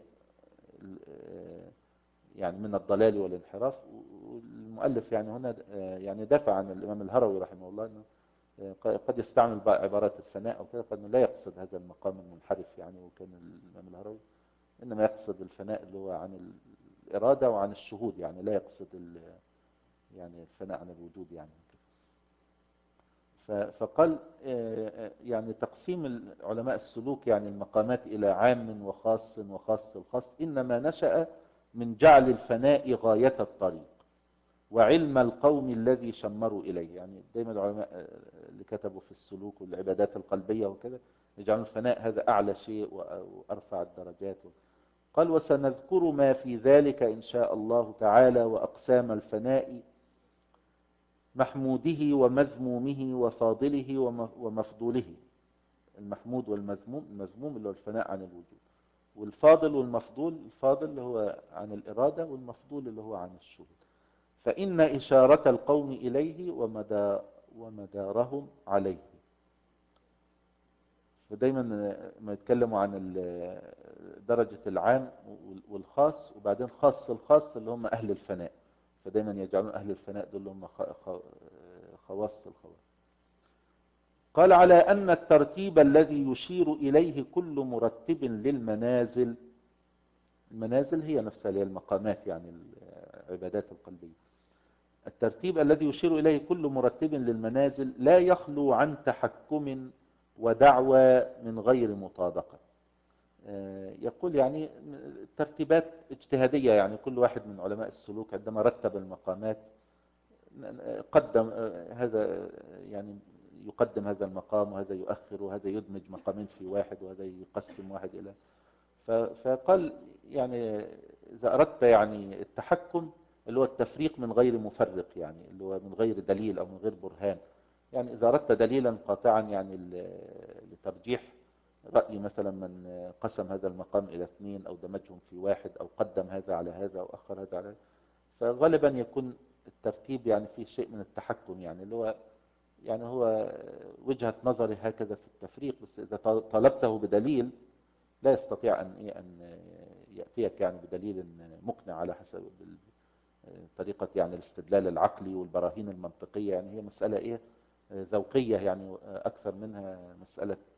يعني من الضلال والانحراف. والمؤلف يعني هنا يعني دافع عن الإمام الهروي رحمه الله، أنه قد يستعمل عبارات الفناء أو كذا، قد لا يقصد هذا المقام المنحرف يعني. وكان الإمام الهروي إنما يقصد الفناء اللي هو عن الإرادة وعن الشهود، يعني لا يقصد يعني الفناء عن الوجود يعني. فقال يعني تقسيم علماء السلوك يعني المقامات إلى عام وخاص وخاص الخاص إنما نشأ من جعل الفناء غاية الطريق وعلم القوم الذي شمروا إليه. يعني دايما العلماء اللي كتبوا في السلوك والعبادات القلبية وكذا يجعلون الفناء هذا أعلى شيء وأرفع الدرجات. قال وسنذكر ما في ذلك إن شاء الله تعالى، وأقسام الفناء محموده ومذمومه وفاضله ومفضوله. المحمود والمذموم، المذموم اللي هو الفناء عن الوجود، والفاضل والمفضول، الفاضل اللي هو عن الإرادة، والمفضول اللي هو عن الشهود. فإن إشارة القوم إليه ومدى ومدارهم عليه. فدايما ما يتكلموا عن درجة العام والخاص، وبعدين خاص الخاص اللي هم أهل الفناء، فدايما يجعلون أهل الفناء دول هم خواص الخواص. قال على أن الترتيب الذي يشير إليه كل مرتب للمنازل، المنازل هي نفسها هي المقامات يعني العبادات القلبية. الترتيب الذي يشير إليه كل مرتب للمنازل لا يخلو عن تحكم ودعوى من غير مطابقة. يقول يعني ترتيبات اجتهادية، يعني كل واحد من علماء السلوك عندما رتب المقامات قدم هذا، يعني يقدم هذا المقام وهذا يؤخر، وهذا يدمج مقامين في واحد، وهذا يقسم واحد إلى. فقال يعني إذا أردت يعني التحكم اللي هو التفريق من غير مفرق، يعني اللي هو من غير دليل أو من غير برهان. يعني إذا أردت دليلا قاطعا يعني لترجيح رأي مثلا من قسم هذا المقام إلى اثنين أو دمجهم في واحد أو قدم هذا على هذا أو أخر هذا على هذا، فغالبا يكون الترتيب يعني فيه شيء من التحكم، يعني اللي هو يعني هو وجهة نظري هكذا في التفريق، بس إذا طلبته بدليل لا يستطيع أن إيه أن يأتيك يعني بدليل مقنع على حسب طريقة يعني الاستدلال العقلي والبراهين المنطقية. يعني هي مسألة إيه ذوقية يعني أكثر منها مسألة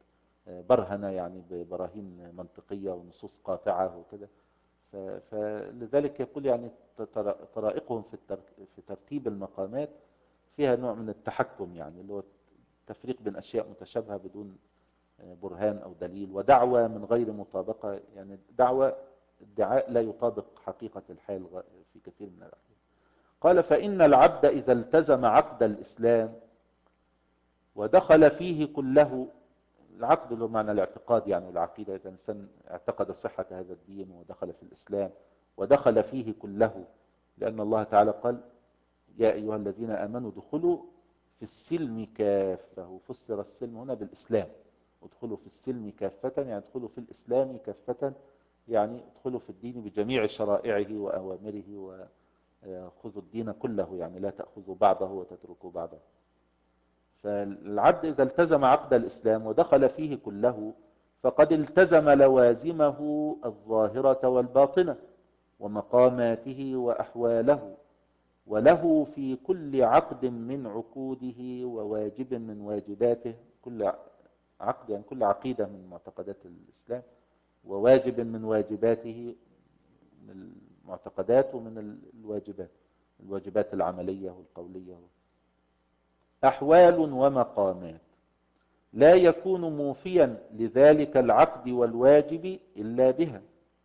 برهن يعني ببراهين منطقية ونصوص قاطعة وكده. فلذلك يقول يعني طرائقهم في في ترتيب المقامات فيها نوع من التحكم، يعني اللي هو تفريق بين أشياء متشابهة بدون برهان أو دليل، ودعوة من غير مطابقة، يعني دعوة ادعاء لا يطابق حقيقة الحال في كثير من الأحيان. قال فإن العبد إذا التزم عقد الإسلام ودخل فيه كله، العقد له معنى الاعتقاد يعني والعقيدة، إذا الإنسان اعتقد صحة هذا الدين ودخل في الإسلام ودخل فيه كله، لأن الله تعالى قال يا أيها الذين آمنوا ادخلوا في السلم كافة، وفسر السلم هنا بالإسلام، ادخلوا في السلم كافة يعني ادخلوا في الإسلام كافة، يعني ادخلوا في الدين بجميع شرائعه وأوامره، وخذوا الدين كله، يعني لا تأخذوا بعضه وتتركوا بعضه. فالعبد إذا التزم عقد الإسلام ودخل فيه كله فقد التزم لوازمه الظاهرة والباطنة ومقاماته وأحواله، وله في كل عقد من عقوده وواجب من واجباته، كل عقد يعني كل عقيدة من معتقدات الإسلام، وواجب من واجباته من المعتقدات ومن الواجبات، الواجبات العملية والقولية، أحوال ومقامات لا يكون موفيا لذلك العقد والواجب إلا بها،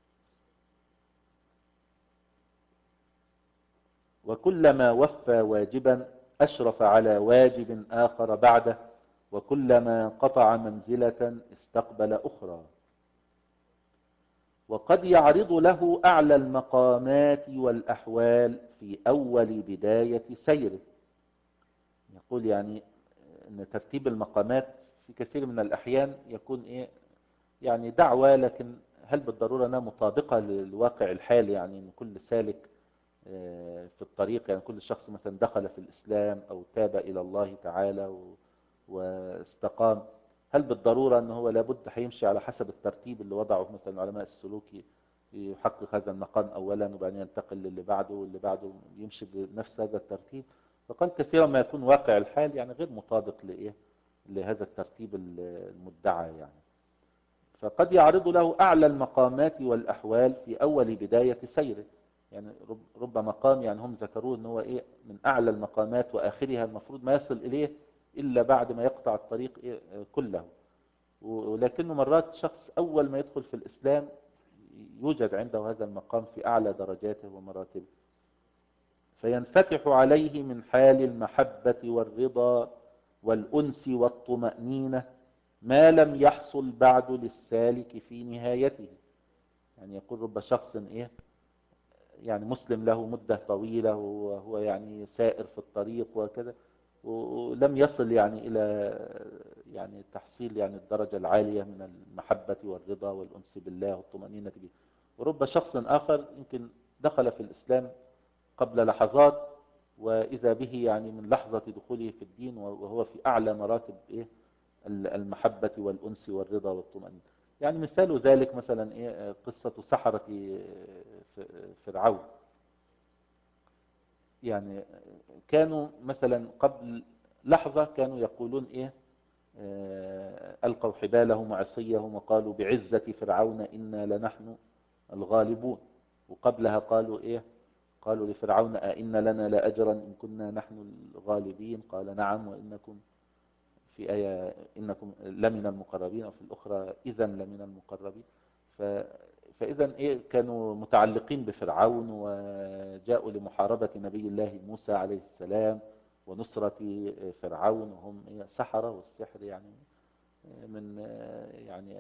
وكلما وفى واجبا أشرف على واجب آخر بعده، وكلما قطع منزلة استقبل أخرى. وقد يعرض له أعلى المقامات والأحوال في أول بداية سيره. يقول يعني أن ترتيب المقامات في كثير من الأحيان يكون إيه يعني دعوة، لكن هل بالضرورة أنها مطابقة للواقع الحالي؟ يعني أن كل سالك في الطريق، يعني كل شخص مثلا دخل في الإسلام أو تاب إلى الله تعالى واستقام، هل بالضرورة أنه هو لابد هيمشي على حسب الترتيب اللي وضعه مثلا علماء السلوك، يحقق هذا المقام أولا وبعدين ينتقل للي بعده واللي بعده يمشي بنفس هذا الترتيب؟ فقال كثيرا ما يكون واقع الحال يعني غير مطابق لإيه لهذا الترتيب المدعى يعني. فقد يعرض له أعلى المقامات والأحوال في أول بداية سيره، يعني رب مقام يعني هم ذكروه أنه هو إيه من أعلى المقامات وآخرها المفروض ما يصل إليه إلا بعد ما يقطع الطريق إيه كله، ولكنه مرات شخص أول ما يدخل في الإسلام يوجد عنده هذا المقام في أعلى درجاته ومراتبه، فينفتح عليه من حال المحبة والرضا والأنس والطمأنينة ما لم يحصل بعد للسالك في نهايته. يعني يقول رب شخص إيه يعني مسلم له مدة طويلة وهو يعني سائر في الطريق وكذا، ولم يصل يعني إلى يعني تحصيل يعني الدرجة العالية من المحبة والرضا والأنس بالله والطمأنينة به. ورب شخص آخر يمكن دخل في الإسلام قبل لحظات وإذا به يعني من لحظة دخوله في الدين وهو في أعلى مراتب إيه المحبة والأنس والرضا والطمأنينة. يعني مثال ذلك مثلا إيه قصة سحرة فرعون، يعني كانوا مثلا قبل لحظة كانوا يقولون إيه ألقوا حبالهم وعصيهم وقالوا بعزة فرعون إنا لنحن الغالبون، وقبلها قالوا إيه قالوا لفرعون أئن لنا لأجرا إن كنا نحن الغالبين، قال نعم وإنكم في آية إنكم لمن المقربين، وفي الأخرى إذا لمن المقربين. فإذا إيه كانوا متعلقين بفرعون وجاءوا لمحاربة نبي الله موسى عليه السلام ونصرة فرعون، وهم إيه سحرة، والسحر يعني من يعني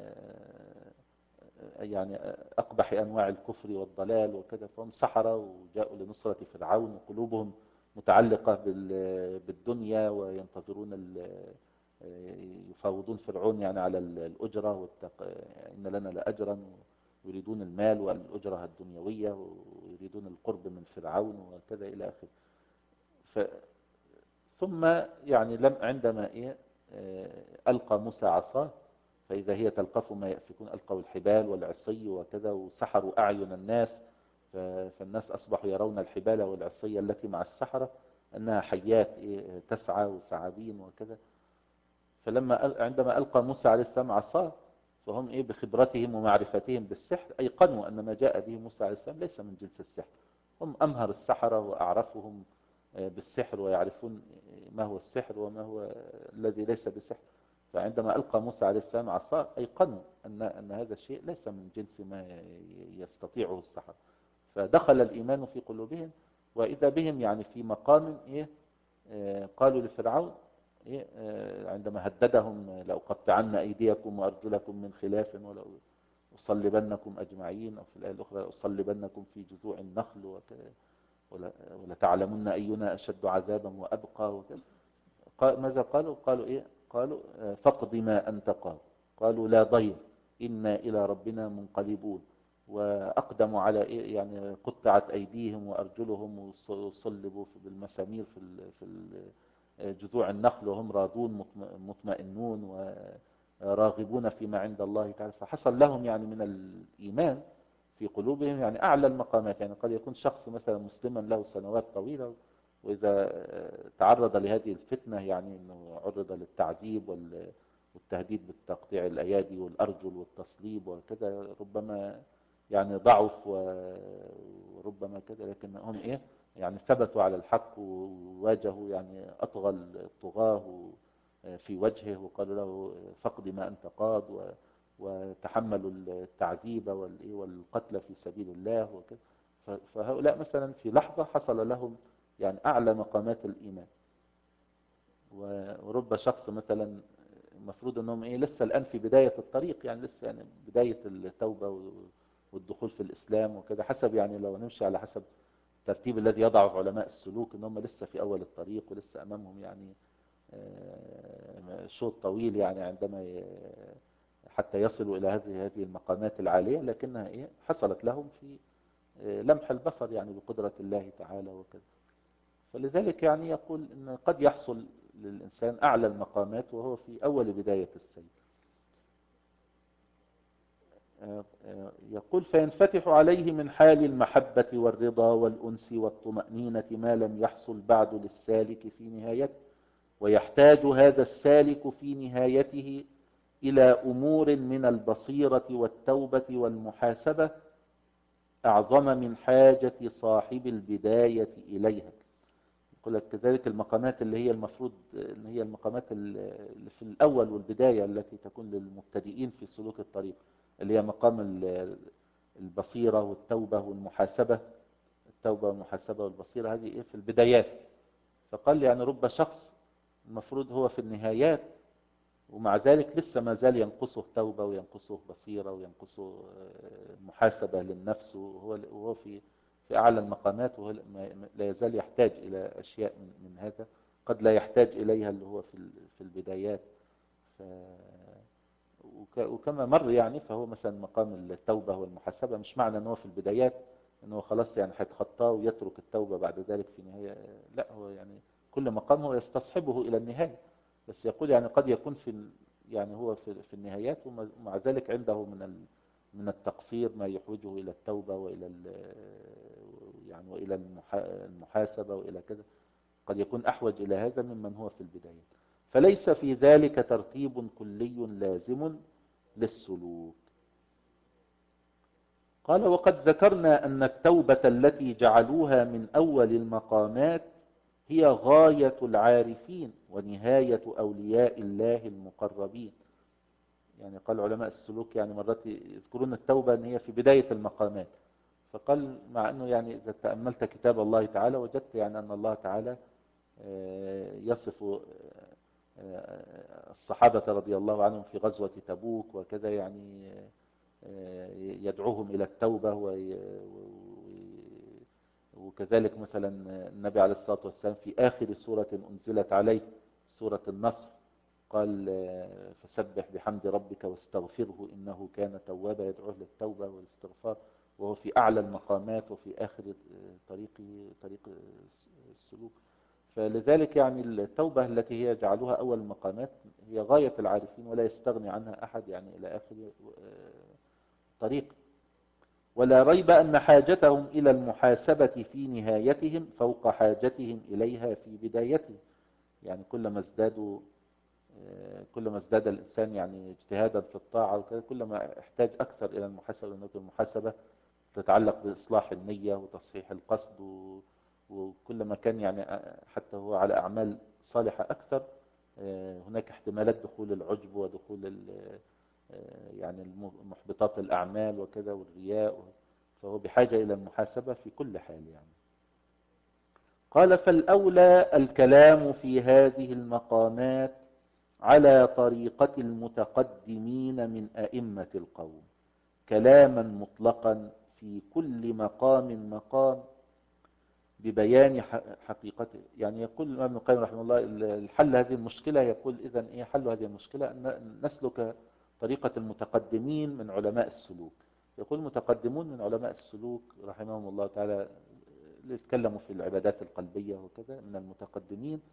يعني أقبح أنواع الكفر والضلال وكذا، فهم سحرة وجاءوا لنصرة فرعون وقلوبهم متعلقة بالدنيا وينتظرون يفاوضون فرعون يعني على الأجرة والتق... إن لنا لأجرا، ويريدون المال والأجرة الدنيوية ويريدون القرب من فرعون وكذا إلى آخره. ف... ثم يعني لم عندما إيه ألقى موسى عصاه فإذا هي تلقف ما يأفكون، ألقوا الحبال والعصي وكذا وسحروا أعين الناس، فالناس أصبحوا يرون الحبال والعصي التي مع السحرة أنها حيات تسعى وثعابين وكذا. فلما عندما ألقى موسى عليه السلام عصاه، فهم إيه بخبرتهم ومعرفتهم بالسحر أيقنوا أن ما جاء به موسى عليه السلام ليس من جنس السحر. هم أمهر السحرة وأعرفهم بالسحر، ويعرفون ما هو السحر وما هو الذي ليس بسحر. فعندما ألقى موسى عليه السلام عصاه أيقنوا أن أن هذا الشيء ليس من جنس ما يستطيعه السحر، فدخل الإيمان في قلوبهم. وإذا بهم يعني في مقام إيه آه قالوا لفرعون إيه آه عندما هددهم لأقطعن أيديكم وأرجلكم من خلاف ولأصلبنكم أجمعين، أو في الآية الأخرى أصلبنكم في جذوع النخل وكذا ولتعلمن أينا أشد عذابا وأبقى وكذا. ماذا قالوا؟ قالوا إيه؟ قالوا فاقض ما أنت قاض. قالوا لا ضير إنا إلى ربنا منقلبون. وأقدموا على إيه؟ يعني قطعت أيديهم وأرجلهم وصلبوا بالمسامير في في جذوع النخل وهم راضون مطمئنون وراغبون فيما عند الله تعالى. فحصل لهم يعني من الإيمان في قلوبهم يعني أعلى المقامات. يعني قد يكون شخص مثلا مسلما له سنوات طويلة، وإذا تعرض لهذه الفتنة يعني أنه عرض للتعذيب والتهديد بالتقطيع الأيادي والأرجل والتصليب وكذا، ربما يعني ضعف وربما كذا، لكن هم إيه يعني ثبتوا على الحق وواجهوا يعني أطغى الطغاة في وجهه وقالوا له فقد ما أنت قاض، وتحملوا التعذيب والقتل في سبيل الله وكذا. فهؤلاء مثلا في لحظة حصل لهم يعني أعلى مقامات الإيمان. ورب شخص مثلا المفروض أنهم إيه لسه الآن في بداية الطريق، يعني لسه يعني بداية التوبة والدخول في الإسلام وكذا، حسب يعني لو نمشي على حسب الترتيب الذي يضعه علماء السلوك، أنهم لسه في أول الطريق ولسه أمامهم يعني شوط طويل يعني عندما حتى يصلوا إلى هذه هذه المقامات العالية، لكنها إيه حصلت لهم في لمح البصر يعني بقدرة الله تعالى وكذا. فلذلك يعني يقول إن قد يحصل للإنسان أعلى المقامات وهو في أول بداية السير. يقول فينفتح عليه من حال المحبة والرضا والأنس والطمأنينة ما لم يحصل بعد للسالك في نهايته، ويحتاج هذا السالك في نهايته إلى أمور من البصيرة والتوبة والمحاسبة أعظم من حاجة صاحب البداية إليها. يقول لك كذلك المقامات اللي هي المفروض ان هي المقامات اللي في الأول والبداية التي تكون للمبتدئين في سلوك الطريق، اللي هي مقام البصيرة والتوبة والمحاسبة. التوبة والمحاسبة والبصيرة هذه إيه في البدايات. فقال يعني رب شخص المفروض هو في النهايات ومع ذلك لسه ما زال ينقصه توبة وينقصه بصيرة وينقصه محاسبة للنفس، وهو في في أعلى المقامات، وهو لا يزال يحتاج إلى أشياء من, من هذا قد لا يحتاج إليها اللي هو في في البدايات. ف وكما مر يعني فهو مثلا مقام التوبة والمحاسبة مش معنى أنه في البدايات أنه خلاص يعني هيتخطاه ويترك التوبة بعد ذلك في نهاية، لا، هو يعني كل مقام هو يستصحبه إلى النهاية. بس يقول يعني قد يكون في يعني هو في في النهايات ومع ذلك عنده من من التقصير ما يحوجه إلى التوبة وإلى يعني وإلى المحاسبة وإلى كذا، قد يكون أحوج إلى هذا ممن هو في البداية. فليس في ذلك ترتيب كلي لازم للسلوك. قال وقد ذكرنا أن التوبة التي جعلوها من أول المقامات هي غاية العارفين ونهاية أولياء الله المقربين. يعني قال علماء السلوك يعني مرات يذكرون التوبة أن هي في بداية المقامات. فقال مع أنه يعني إذا تأملت كتاب الله تعالى وجدت يعني أن الله تعالى يصف الصحابة رضي الله عنهم في غزوة تبوك وكذا، يعني يدعوهم إلى التوبة، وكذلك مثلا النبي عليه الصلاة والسلام في آخر سورة أنزلت عليه سورة النصر قال فسبح بحمد ربك واستغفره إنه كان توابا، يدعوه للتوبة والاستغفار وهو في أعلى المقامات وفي آخر طريق طريق السلوك. فلذلك يعني التوبة التي هي جعلوها أول المقامات هي غاية العارفين ولا يستغني عنها أحد يعني إلى آخر طريق. ولا ريب أن حاجتهم إلى المحاسبة في نهايتهم فوق حاجتهم إليها في بدايتهم. يعني كلما ازدادوا كلما ازداد الإنسان يعني اجتهادا في الطاعة وكذا كلما احتاج أكثر إلى المحاسبة، لأن المحاسبة تتعلق بإصلاح النية وتصحيح القصد، و... وكلما كان يعني حتى هو على أعمال صالحة أكثر هناك احتمالات دخول العجب ودخول ال... يعني محبطات الأعمال وكذا والرياء، فهو بحاجة إلى المحاسبة في كل حال يعني. قال فالأولى الكلام في هذه المقامات على طريقة المتقدمين من أئمة القوم كلاما مطلقا في كل مقام مقام ببيان حقيقته. يعني يقول الإمام ابن القيم رحمه الله الحل هذه المشكلة، يقول إذن إيه حل هذه المشكلة؟ أن نسلك طريقة المتقدمين من علماء السلوك. يقول المتقدمون من علماء السلوك رحمهم الله تعالى اللي يتكلموا في العبادات القلبية وكذا من المتقدمين،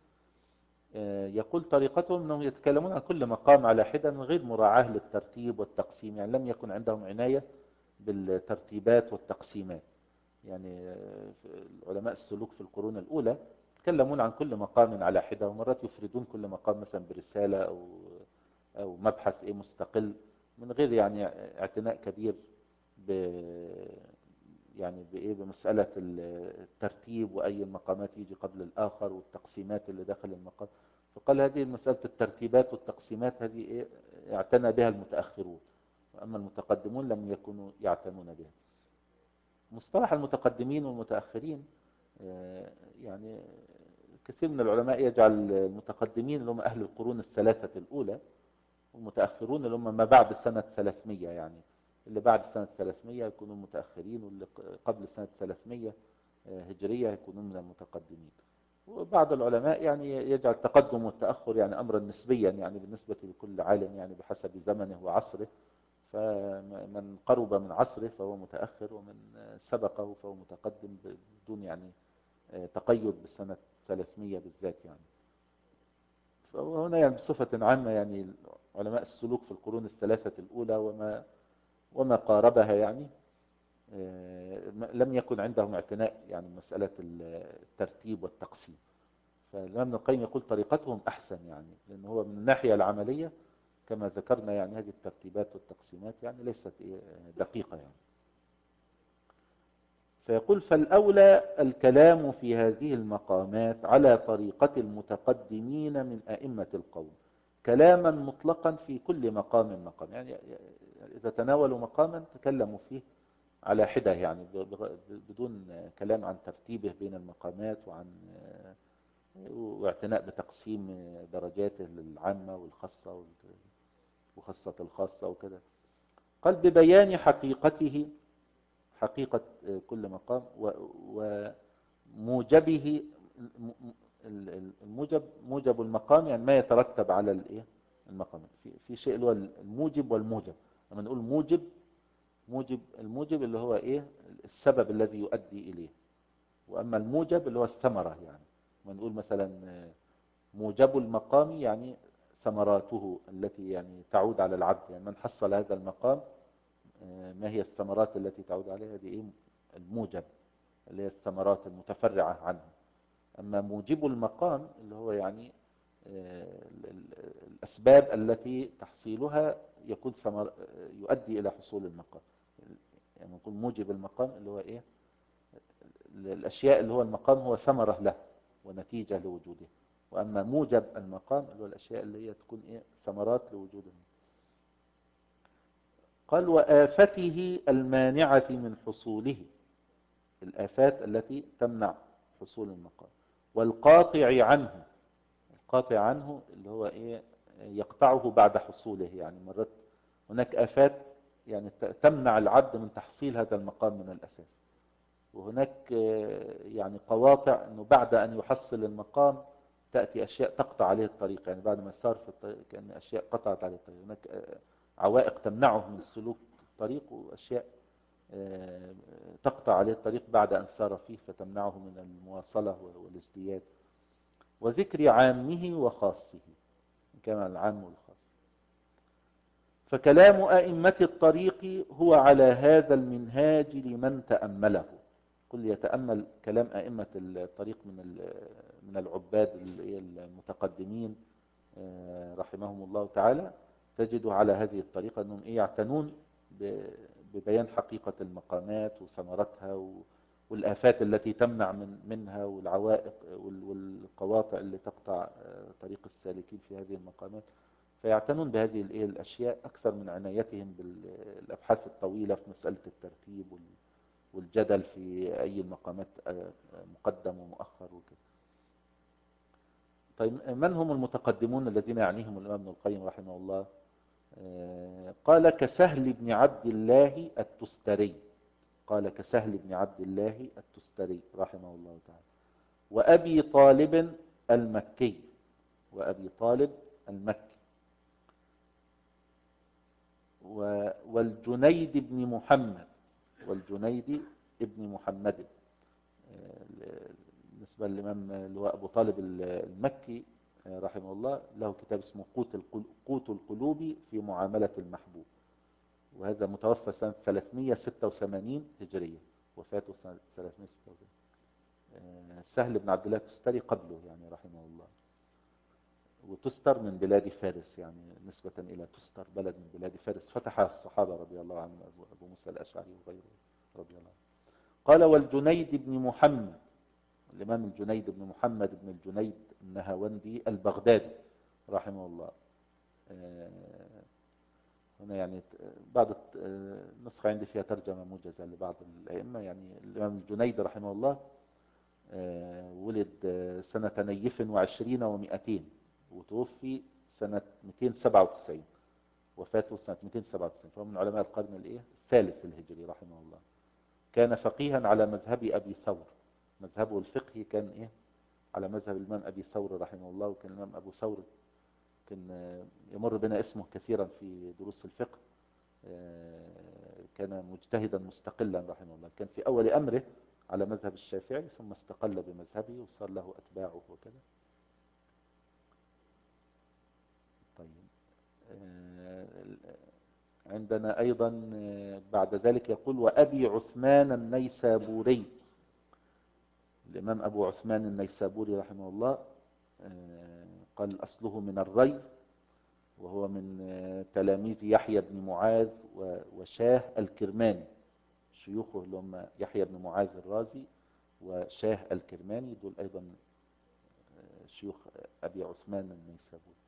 يقول طريقتهم أنهم يتكلمون عن كل مقام على حدة من غير مراعاة للترتيب والتقسيم، يعني لم يكن عندهم عناية بالترتيبات والتقسيمات. يعني علماء السلوك في القرون الأولى يتكلمون عن كل مقام على حدة، ومرات يفردون كل مقام مثلا برسالة أو أو مبحث إيه مستقل من غير يعني اعتناء كبير ب يعني بإيه بمسألة الترتيب وأي المقامات يجي قبل الآخر والتقسيمات اللي داخل المقام. فقال هذه مسألة الترتيبات والتقسيمات هذه إيه اعتنى بها المتأخرون، وأما المتقدمون لم يكونوا يعتنون بها. مصطلح المتقدمين والمتأخرين يعني كثير من العلماء يجعل المتقدمين اللي هم أهل القرون الثلاثة الأولى، والمتأخرون اللي هم ما بعد سنة ثلاثمية، يعني اللي بعد سنة ثلاثمية يكونوا متأخرين، واللي قبل سنة ثلاثمية هجرية يكونون من المتقدمين. وبعض العلماء يعني يجعل التقدم والتأخر يعني أمرا نسبيا، يعني بالنسبة لكل عالم يعني بحسب زمنه وعصره، فمن قرب من عصره فهو متأخر، ومن سبقه فهو متقدم بدون يعني تقيد بالسنة ثلاثمية بالذات يعني. فهنا يعني بصفة عامة يعني علماء السلوك في القرون الثلاثة الأولى وما وما قاربها يعني لم يكن عندهم اعتناء يعني مسألة الترتيب والتقسيم. فالإمام ابن القيم يقول طريقتهم أحسن، يعني لأن هو من الناحية العملية كما ذكرنا يعني هذه الترتيبات والتقسيمات يعني ليست دقيقة يعني. فيقول فالأولى الكلام في هذه المقامات على طريقة المتقدمين من أئمة القوم كلاما مطلقا في كل مقام مقام، يعني إذا تناولوا مقاما تكلموا فيه على حدة يعني بدون كلام عن ترتيبه بين المقامات وعن واعتناء بتقسيم درجاته للعامة والخاصة وخاصة الخاصة وكذا. قال ببيان حقيقته حقيقة كل مقام وموجبه. الموجب موجب المقام يعني ما يترتب على الايه المقام. في في شيء اللي هو الموجب والموجب. لما نقول موجب موجب الموجب اللي هو ايه السبب الذي يؤدي اليه، واما الموجب اللي هو الثمرة. يعني لما نقول مثلا موجب المقام يعني ثمراته التي يعني تعود على العبد، يعني من حصل هذا المقام ما هي الثمرات التي تعود عليها، دي ايه الموجب اللي هي الثمرات المتفرعة عنه. اما موجب المقام اللي هو يعني الاسباب التي تحصيلها يكون ثمر يؤدي الى حصول المقام. يعني نقول موجب المقام اللي هو ايه الاشياء اللي هو المقام هو ثمرة له ونتيجة لوجوده، واما موجب المقام اللي هو الاشياء اللي هي تكون ايه ثمرات لوجوده. قال وآفته المانعة من حصوله، الآفات التي تمنع حصول المقام، والقاطع عنه. القاطع عنه اللي هو ايه يقطعه بعد حصوله، يعني مرات هناك آفات يعني تمنع العبد من تحصيل هذا المقام من الأساس، وهناك يعني قواطع انه بعد ان يحصل المقام تأتي اشياء تقطع عليه الطريق، يعني بعد ما صار في الطريق كأن اشياء قطعت عليه الطريق. هناك عوائق تمنعه من سلوك الطريق، واشياء تقطع عليه الطريق بعد ان سار فيه فتمنعه من المواصلة والازدياد. وذكر عامه وخاصه كما العام والخاص. فكلام أئمة الطريق هو على هذا المنهاج لمن تأمله. كل يتأمل كلام أئمة الطريق من من العباد المتقدمين رحمهم الله تعالى، تجده على هذه الطريقة أنهم يعتنون ببيان حقيقة المقامات وثمرتها والآفات التي تمنع من منها والعوائق والقواطع اللي تقطع طريق السالكين في هذه المقامات. فيعتنون بهذه الأشياء أكثر من عنايتهم بالأبحاث الطويلة في مسألة الترتيب والجدل في أي المقامات مقدم ومؤخر وكده. طيب من هم المتقدمون الذين يعنيهم الإمام ابن القيم رحمه الله؟ قال كسهل بن عبد الله التستري، قال كسهل بن عبد الله التستري رحمه الله تعالى، وأبي طالب المكي، وأبي طالب المكي، والجنيد بن محمد، والجنيد بن محمد. بالنسبة للإمام اللي هو أبو طالب المكي رحمه الله له كتاب اسمه قوت القلوب في معاملة المحبوب، وهذا متوفى سنة ثلاثمائة وستة وثمانين هجرية، وفاته سنة ثلاثمائة وستة وثمانين. سهل بن عبد الله التستري قبله يعني رحمه الله. وتستر من بلاد فارس، يعني نسبة إلى تستر بلد من بلاد فارس فتحها الصحابة رضي الله عنهم، أبو موسى الأشعري وغيره رضي الله عنه. قال والجنيد بن محمد، الإمام الجنيد بن محمد بن الجنيد النهاوندي البغدادي رحمه الله. هنا يعني بعض النسخة عندي فيها ترجمة موجزة لبعض الأئمة. يعني الإمام الجنيد رحمه الله ولد سنة نيف وعشرين ومئتين، وتوفي سنة مئتين وسبعة وتسعين، وفاته سنة مئتين وسبعة وتسعين، فهو من علماء القرن الايه الثالث الهجري رحمه الله. كان فقيها على مذهب أبي ثور، مذهبه الفقهي كان إيه على مذهب الإمام أبي ثور رحمه الله. وكان الإمام أبو ثور كان يمر بنا اسمه كثيرا في دروس الفقه. كان مجتهدا مستقلا رحمه الله، كان في أول أمره على مذهب الشافعي ثم استقل بمذهبه وصار له أتباعه وكذا. طيب عندنا أيضا بعد ذلك يقول وأبي عثمان النيسابوري، الإمام أبو عثمان النيسابوري رحمه الله قال أصله من الري، وهو من تلاميذ يحيى بن معاذ وشاه الكرماني، شيوخه اللي هم يحيى بن معاذ الرازي وشاه الكرماني، دول أيضا شيوخ أبي عثمان النيسابوري.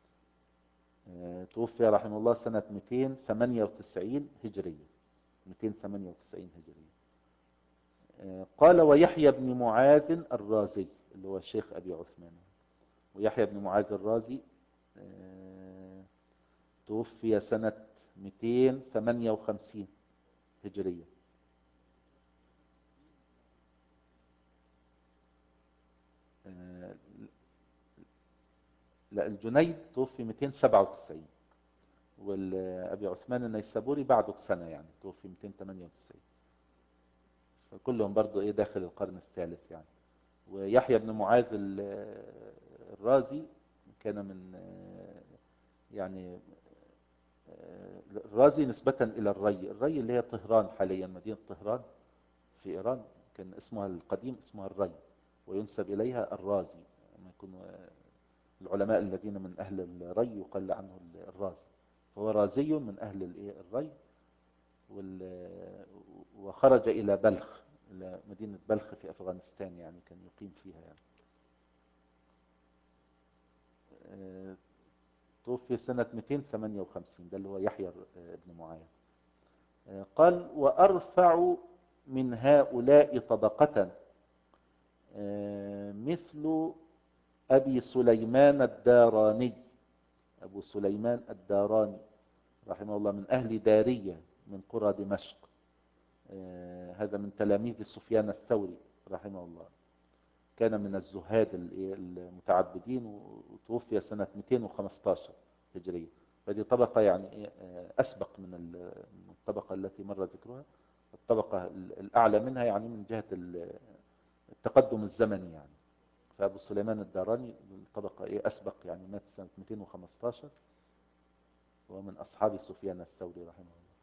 توفي رحمه الله سنة مئتين وثمانية وتسعين هجرية، مئتين وثمانية وتسعين هجرية. قال ويحيى بن معاذ الرازي اللي هو شيخ أبي عثمان، ويحيى بن معاذ الرازي توفي سنة مئتين وثمانية وخمسين هجرية. لا الجنيد توفي مئتين وسبعة وتسعين، والأبي عثمان النيسابوري بعده بسنة يعني توفي مئتين وثمانية وتسعين، فكلهم برضو ايه داخل القرن الثالث يعني. ويحيى بن معاذ الرازي كان من يعني الرازي نسبة إلى الري، الري اللي هي طهران حاليا، مدينة طهران في إيران، كان اسمها القديم اسمها الري، وينسب إليها الرازي، لما يكون العلماء الذين من أهل الري يقال عنه الرازي، فهو رازي من أهل الري. وخرج إلى بلخ، إلى مدينة بلخ في أفغانستان، يعني كان يقيم فيها يعني. توفي سنة مئتين وثمانية وخمسين، ده اللي هو يحيى بن معاذ. قال وأرفع من هؤلاء طبقة مثل أبي سليمان الداراني، أبو سليمان الداراني رحمه الله من أهل دارية من قرى دمشق، هذا من تلاميذ سفيان الثوري رحمه الله، كان من الزهاد المتعبدين، وتوفي سنة مئتين وخمسة عشر هجرية. فدي طبقة يعني أسبق من الطبقة التي مر ذكرها، الطبقة الأعلى منها يعني من جهة التقدم الزمني يعني. فأبو سليمان الداراني الطبقة إيه أسبق، يعني مات سنة مئتين وخمسة عشر، ومن أصحاب سفيان الثوري رحمه الله.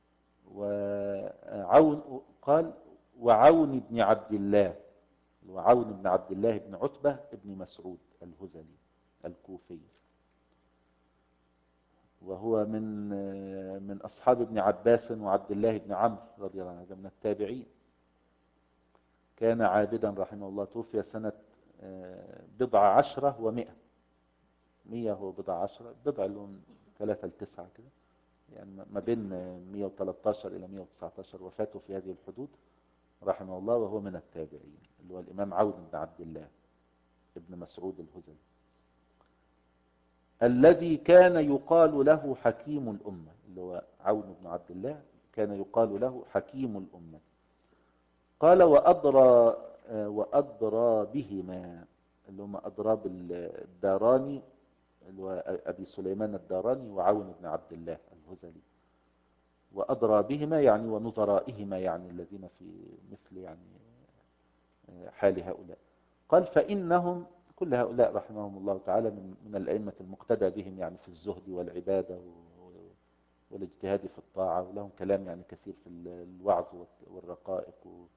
وعون قال وعون بن عبد الله، وعون بن عبد الله بن عتبة بن مسعود الهذلي الكوفي. وهو من من أصحاب ابن عباس وعبد الله بن عمرو رضي الله عنه، من التابعين. كان عابدا رحمه الله، توفي سنة بضع عشرة ومئة، مية هو بضع عشرة، بضع لهم ثلاثة لتسعة كده، يعني ما بين مية وتلتاشر إلى مية وتسعتاشر وفاته في هذه الحدود رحمه الله، وهو من التابعين، اللي هو الإمام عون بن عبد الله ابن مسعود الهذلي، الذي كان يقال له حكيم الأمة. اللي هو عون بن عبد الله كان يقال له حكيم الأمة. قال وأدرى وأدرى بهما، اللي هم أضراب الداراني، اللي هو أبي سليمان الداراني وعون بن عبد الله الهذلي. وأدرى بهما يعني ونظرائهما، يعني الذين في مثل يعني حال هؤلاء. قال فإنهم كل هؤلاء رحمهم الله تعالى من من الأئمة المقتدى بهم، يعني في الزهد والعبادة والاجتهاد في الطاعة، ولهم كلام يعني كثير في الوعظ والرقائق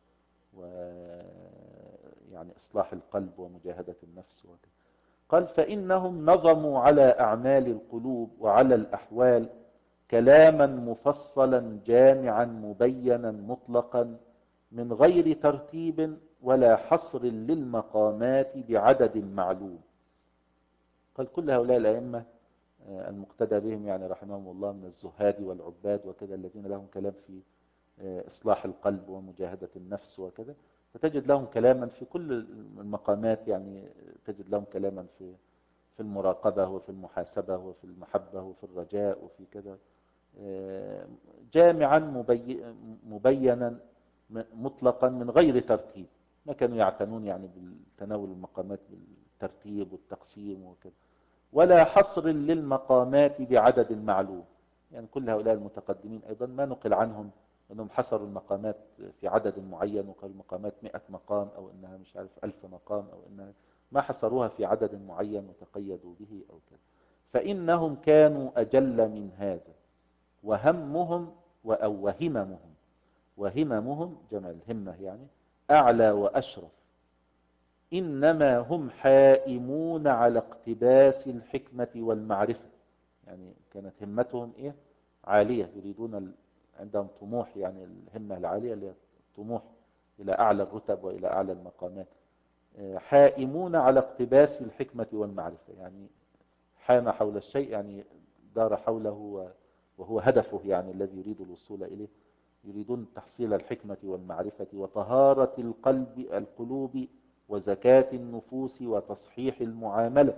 ويعني إصلاح القلب ومجاهدة النفس وكذا. قال فإنهم نظموا على أعمال القلوب وعلى الأحوال كلاما مفصلا جامعا مبينا مطلقا من غير ترتيب ولا حصر للمقامات بعدد معلوم. قال كل هؤلاء الأئمة المقتدى بهم يعني رحمهم الله من الزهاد والعباد وكذا، الذين لهم كلام في إصلاح القلب ومجاهدة النفس وكذا، فتجد لهم كلاما في كل المقامات، يعني تجد لهم كلاما في في المراقبة وفي المحاسبة وفي المحبة وفي الرجاء وفي كذا، جامعا مبينا مطلقا من غير ترتيب. ما كانوا يعتنون يعني بالتناول المقامات بالترتيب والتقسيم وكذا، ولا حصر للمقامات بعدد معلوم. يعني كل هؤلاء المتقدمين أيضا ما نقل عنهم أنهم حصروا المقامات في عدد معين، وقالوا المقامات مئة مقام أو أنها مش عارف ألف مقام، أو أنها ما حصروها في عدد معين وتقيدوا به أو كذا. فإنهم كانوا أجل من هذا، وهمهم أو وهممهم، وهممهم جمع الهمة يعني أعلى وأشرف، إنما هم حائمون على اقتباس الحكمة والمعرفة. يعني كانت همتهم إيه؟ عالية، يريدون، عندهم طموح، يعني الهمة العالية اللي طموح إلى أعلى الرتب وإلى أعلى المقامات. حائمون على اقتباس الحكمة والمعرفة، يعني حام حول الشيء، يعني دار حوله وهو هدفه يعني الذي يريد الوصول إليه. يريدون تحصيل الحكمة والمعرفة وطهارة القلب القلوب وزكاة النفوس وتصحيح المعاملة.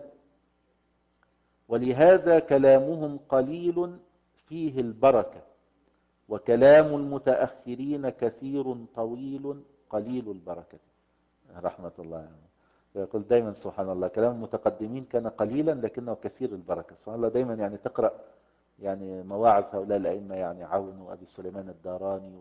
ولهذا كلامهم قليل فيه البركة، وكلام المتأخرين كثير طويل قليل البركة رحمة الله يعني. يقول دايما سبحان الله كلام المتقدمين كان قليلا لكنه كثير البركة. سبحان الله دايما يعني تقرأ يعني مواعظ هؤلاء الأئمة، يعني عون وأبي سليمان الداراني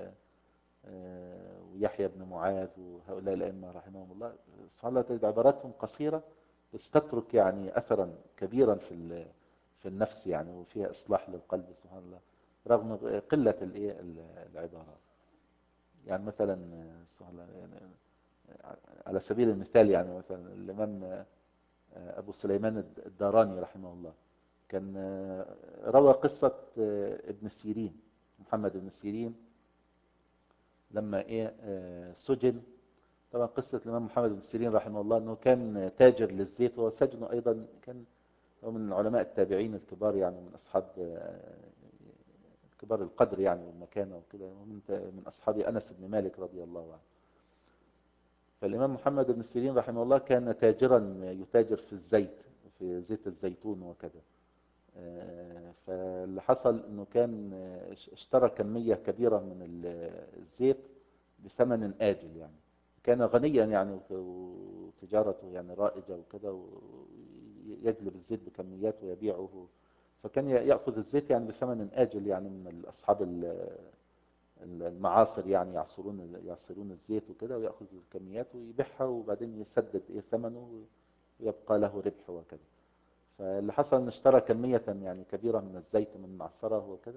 ويحيى بن معاذ وهؤلاء الأئمة رحمهم الله، سبحان الله تجد عباراتهم قصيرة بس تترك يعني أثرا كبيرا في في النفس، يعني وفيها إصلاح للقلب سبحان الله رغم قلة الايه العبارات. يعني مثلا سبحان الله يعني على سبيل المثال، يعني مثلا الإمام أبو سليمان الداراني رحمه الله كان روى قصة ابن سيرين، محمد بن سيرين لما ايه سجن. طبعا قصة الإمام محمد بن سيرين رحمه الله أنه كان تاجر للزيت، وسجنه أيضا كان هو من علماء التابعين الكبار، يعني من أصحاب كبار القدر يعني والمكانة وكده، ومن من أصحاب أنس بن مالك رضي الله عنه. فالإمام محمد بن سيرين رحمه الله كان تاجرا يتاجر في الزيت، في زيت الزيتون وكذا. فاللي حصل أنه كان اشترى كمية كبيرة من الزيت بثمن آجل، يعني كان غنيا يعني وتجارته يعني رائجة وكذا، ويجلب الزيت بكميات ويبيعه. فكان يأخذ الزيت يعني بثمن آجل، يعني من أصحاب المعاصر يعني يعصرون يعصرون الزيت وكذا، ويأخذ الكميات ويبيعها وبعدين يسدد إيه ثمنه ويبقى له ربح وكذا. فاللي حصل ان اشترى كمية يعني كبيرة من الزيت من معصرة وكذا،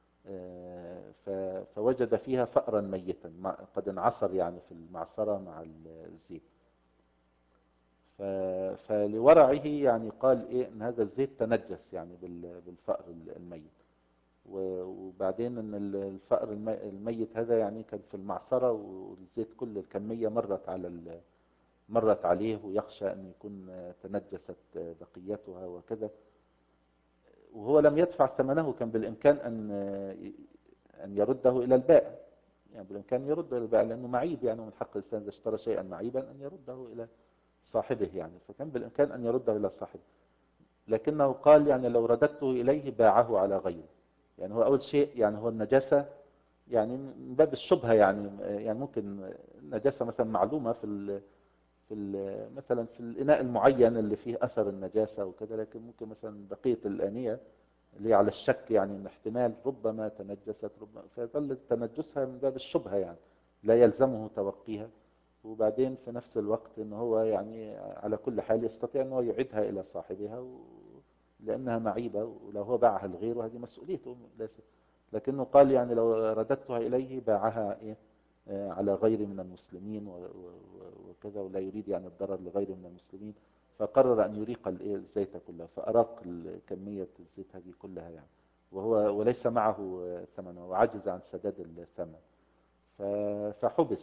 فوجد فيها فأرا ميتا قد انعصر يعني في المعصرة مع الزيت. ف... فلورعه يعني قال ايه ان هذا الزيت تنجس يعني بال... بالفأر الميت. و- وبعدين ان ال- الفأر الم- الميت هذا يعني كان في المعصرة، والزيت كل الكمية مرت على ال... مرت عليه، ويخشى ان يكون تنجست بقيتها وكذا. وهو لم يدفع ثمنه، كان بالامكان ان ان يرده الى البائع، يعني بالامكان يرده الى البائع لانه معيب، يعني من حق الانسان اذا اشترى شيئا معيبا ان يرده الى صاحبه، يعني فكان بالامكان ان يرده الى صاحبه. لكنه قال يعني لو رددته اليه باعه على غيره. يعني هو اول شيء يعني هو النجاسة يعني من باب الشبهة، يعني يعني ممكن النجاسة مثلا معلومة في ال في ال مثلا في الإناء المعين اللي فيه أثر النجاسة وكذا، لكن ممكن مثلا بقية الآنية اللي على الشك يعني ان احتمال ربما تنجست، ربما فيظل تنجسها من باب الشبهة، يعني لا يلزمه توقيها. وبعدين في نفس الوقت ان هو يعني على كل حال يستطيع ان هو يعيدها الى صاحبها و... لانها معيبة، ولو هو باعها لغيره هذه مسؤوليته ليس. لكنه قال يعني لو رددتها اليه باعها ايه آه، على غير من المسلمين و... و... وكذا، ولا يريد يعني الضرر لغير من المسلمين. فقرر ان يريق الايه الزيت كله، فاراق كمية الزيت هذه كلها يعني، وهو وليس معه ثمن، وعجز عن سداد الثمن. ف- فحبس.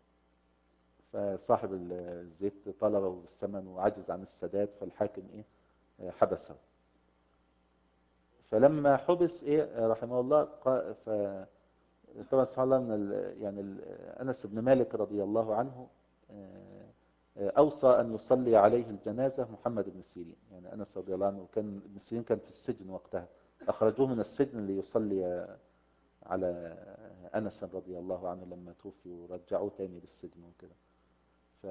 فصاحب الزيت طلبه بالثمن وعجز عن السداد، فالحاكم ايه حبسه. فلما حبس ايه رحمه الله قا- ف طبعا سبحان الله من ال... يعني ال... انس بن مالك رضي الله عنه آه، آه، اوصى ان يصلي عليه الجنازه محمد بن سيرين. يعني انس رضي الله عنه كان ابن سيرين كان في السجن وقتها، اخرجوه من السجن ليصلي على انس رضي الله عنه لما توفي، ورجعوه تاني للسجن وكده. ف...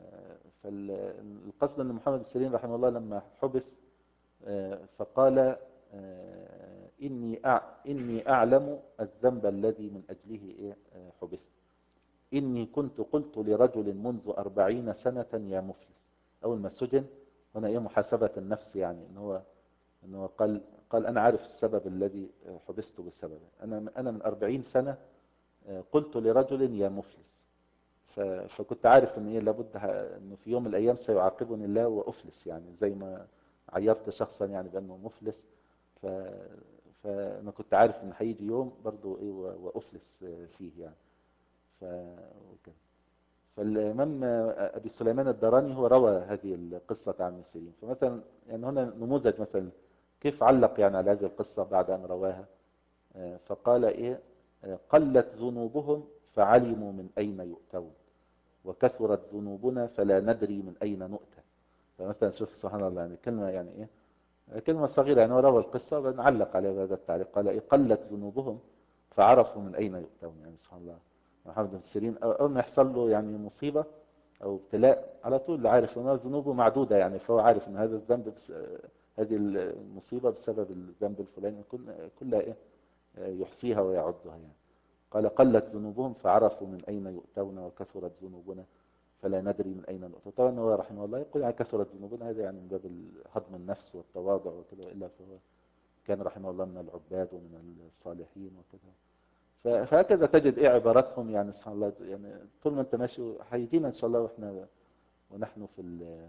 فالقصد ان محمد بن سيرين رحمه الله لما حبس آه، فقال آه، إني أع... إني أعلم الذنب الذي من أجله إيه آه، حبست. إني كنت قلت لرجل منذ أربعين سنة يا مفلس. أول ما سجن هنا إيه محاسبة النفس، يعني إن هو إن هو قال قال أنا عارف السبب الذي آه، حبست بسببه. أنا أنا من أربعين سنة آه، قلت لرجل يا مفلس. ف... فكنت عارف ان ايه لابد ه... انه في يوم من الايام سيعاقبني الله وافلس، يعني زي ما عيرت شخصا يعني بانه مفلس. ف... فانا كنت عارف ان هيجي يوم برضو ايه و... وافلس فيه يعني. ف... وكده. فالامام ابي سليمان الدراني هو روى هذه القصة عن ابن سيرين. فمثلا يعني هنا نموذج مثلا كيف علق يعني على هذه القصة بعد ان رواها. آه، فقال ايه آه، قلت ذنوبهم فعلموا من اين يؤتون، وكثرت ذنوبنا فلا ندري من أين نؤتى. فمثلا شوف سبحان الله، يعني كلمة يعني إيه كلمة صغيرة، يعني هو روى القصة ونعلق على هذا التعليق. قال إيه قلت ذنوبهم فعرفوا من أين يؤتون. يعني سبحان الله، محمد بن سيرين أول ما يحصل له يعني مصيبة أو ابتلاء على طول عارف أن ذنوبه معدودة، يعني فهو عارف أن هذا الذنب بس هذه المصيبة بسبب الذنب الفلاني كلها إيه يحصيها ويعدها يعني. قال قلت ذنوبهم فعرفوا من أين يؤتون، وكثرت ذنوبنا فلا ندري من أين نؤتى. طبعا هو رحمه الله يقول يعني كثرت ذنوبنا، هذا يعني من باب هضم النفس والتواضع وكذا، وإلا فهو كان رحمه الله من العباد ومن الصالحين وكذا. ف- فهكذا تجد إيه عباراتهم، يعني سبحان الله، يعني طول ما أنت ماشي هيجينا إن شاء الله وإحنا ونحن في ال-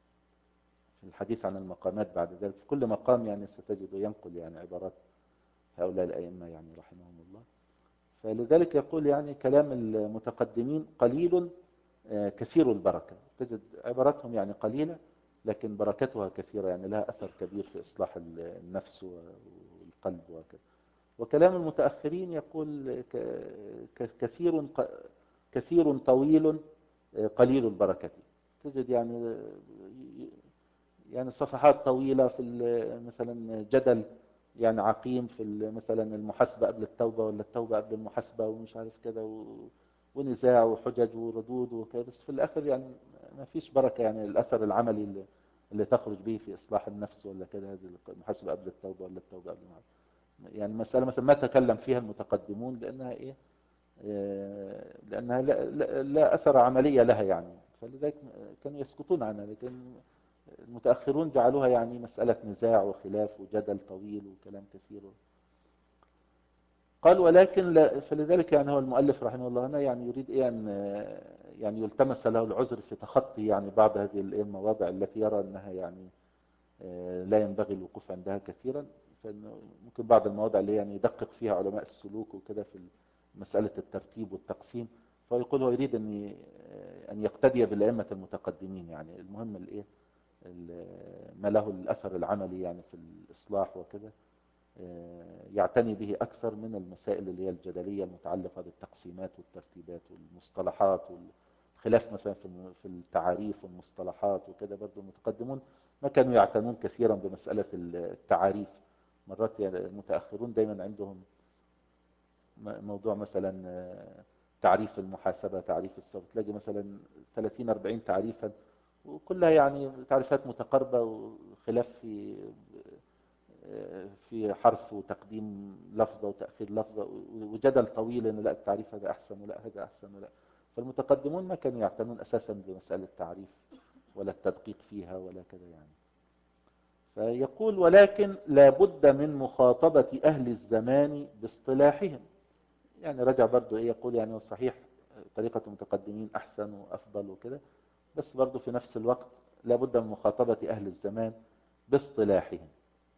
في الحديث عن المقامات بعد ذلك، في كل مقام يعني ستجد ينقل يعني عبارات هؤلاء الأئمة يعني رحمهم الله. فلذلك يقول يعني كلام المتقدمين قليل آه، كثير البركة. تجد عباراتهم يعني قليلة لكن بركتها كثيرة، يعني لها أثر كبير في إصلاح النفس والقلب وكذا. وكلام المتأخرين يقول ك- ك- كثير ق- كثير طويل آه، قليل البركة. تجد يعني يعني صفحات طويلة في ال- مثلا جدل يعني عقيم في ال- مثلا المحاسبة قبل التوبة ولا التوبة قبل المحاسبة ومش عارف كده و- ونزاع وحجج وردود وكده، بس في الآخر يعني ما فيش بركة، يعني الأثر العملي اللي, اللي تخرج به في إصلاح النفس ولا كده، هذه المحاسبة قبل التوبة ولا التوبة قبل المحاسبة. يعني مسألة مثلا ما تكلم فيها المتقدمون لأنها إيه آه، لأنها لا, لا, لا أثر عملية لها يعني، فلذلك كانوا يسكتون عنها. لكن المتأخرون جعلوها يعني مسألة نزاع وخلاف وجدل طويل وكلام كثير. قال ولكن لا، فلذلك يعني هو المؤلف رحمه الله هنا يعني يريد إيه أن يعني يلتمس له العذر في تخطي يعني بعض هذه المواضع التي يرى أنها يعني لا ينبغي الوقوف عندها كثيرا. فإنه ممكن بعض المواضع اللي يعني يدقق فيها علماء السلوك وكده في مسألة الترتيب والتقسيم، فيقول هو يريد أن أن يقتدي بالأئمة المتقدمين. يعني المهم الإيه ما له الأثر العملي يعني في الإصلاح وكده يعتني به أكثر من المسائل اللي هي الجدلية المتعلقة بالتقسيمات والترتيبات والمصطلحات والخلاف مثلا في التعاريف والمصطلحات وكده. برضو المتقدمون ما كانوا يعتنون كثيرا بمسألة التعاريف. مرات يعني المتأخرون دايما عندهم موضوع مثلا تعريف المحاسبة، تعريف الصرف، تلاقي مثلا ثلاثين أربعين تعريفا وكلها يعني تعريفات متقاربة وخلاف في في حرف وتقديم لفظة وتأخير لفظة وجدل طويل ان لا التعريف هذا احسن ولا هذا احسن ولا. فالمتقدمون ما كانوا يعتنون اساسا بمسألة التعريف ولا التدقيق فيها ولا كذا يعني. فيقول ولكن لا بد من مخاطبة اهل الزمان باصطلاحهم. يعني رجع برضو ايه يقول يعني صحيح طريقة المتقدمين احسن وافضل وكده، بس برضو في نفس الوقت لا بد من مخاطبة اهل الزمان باصطلاحهم،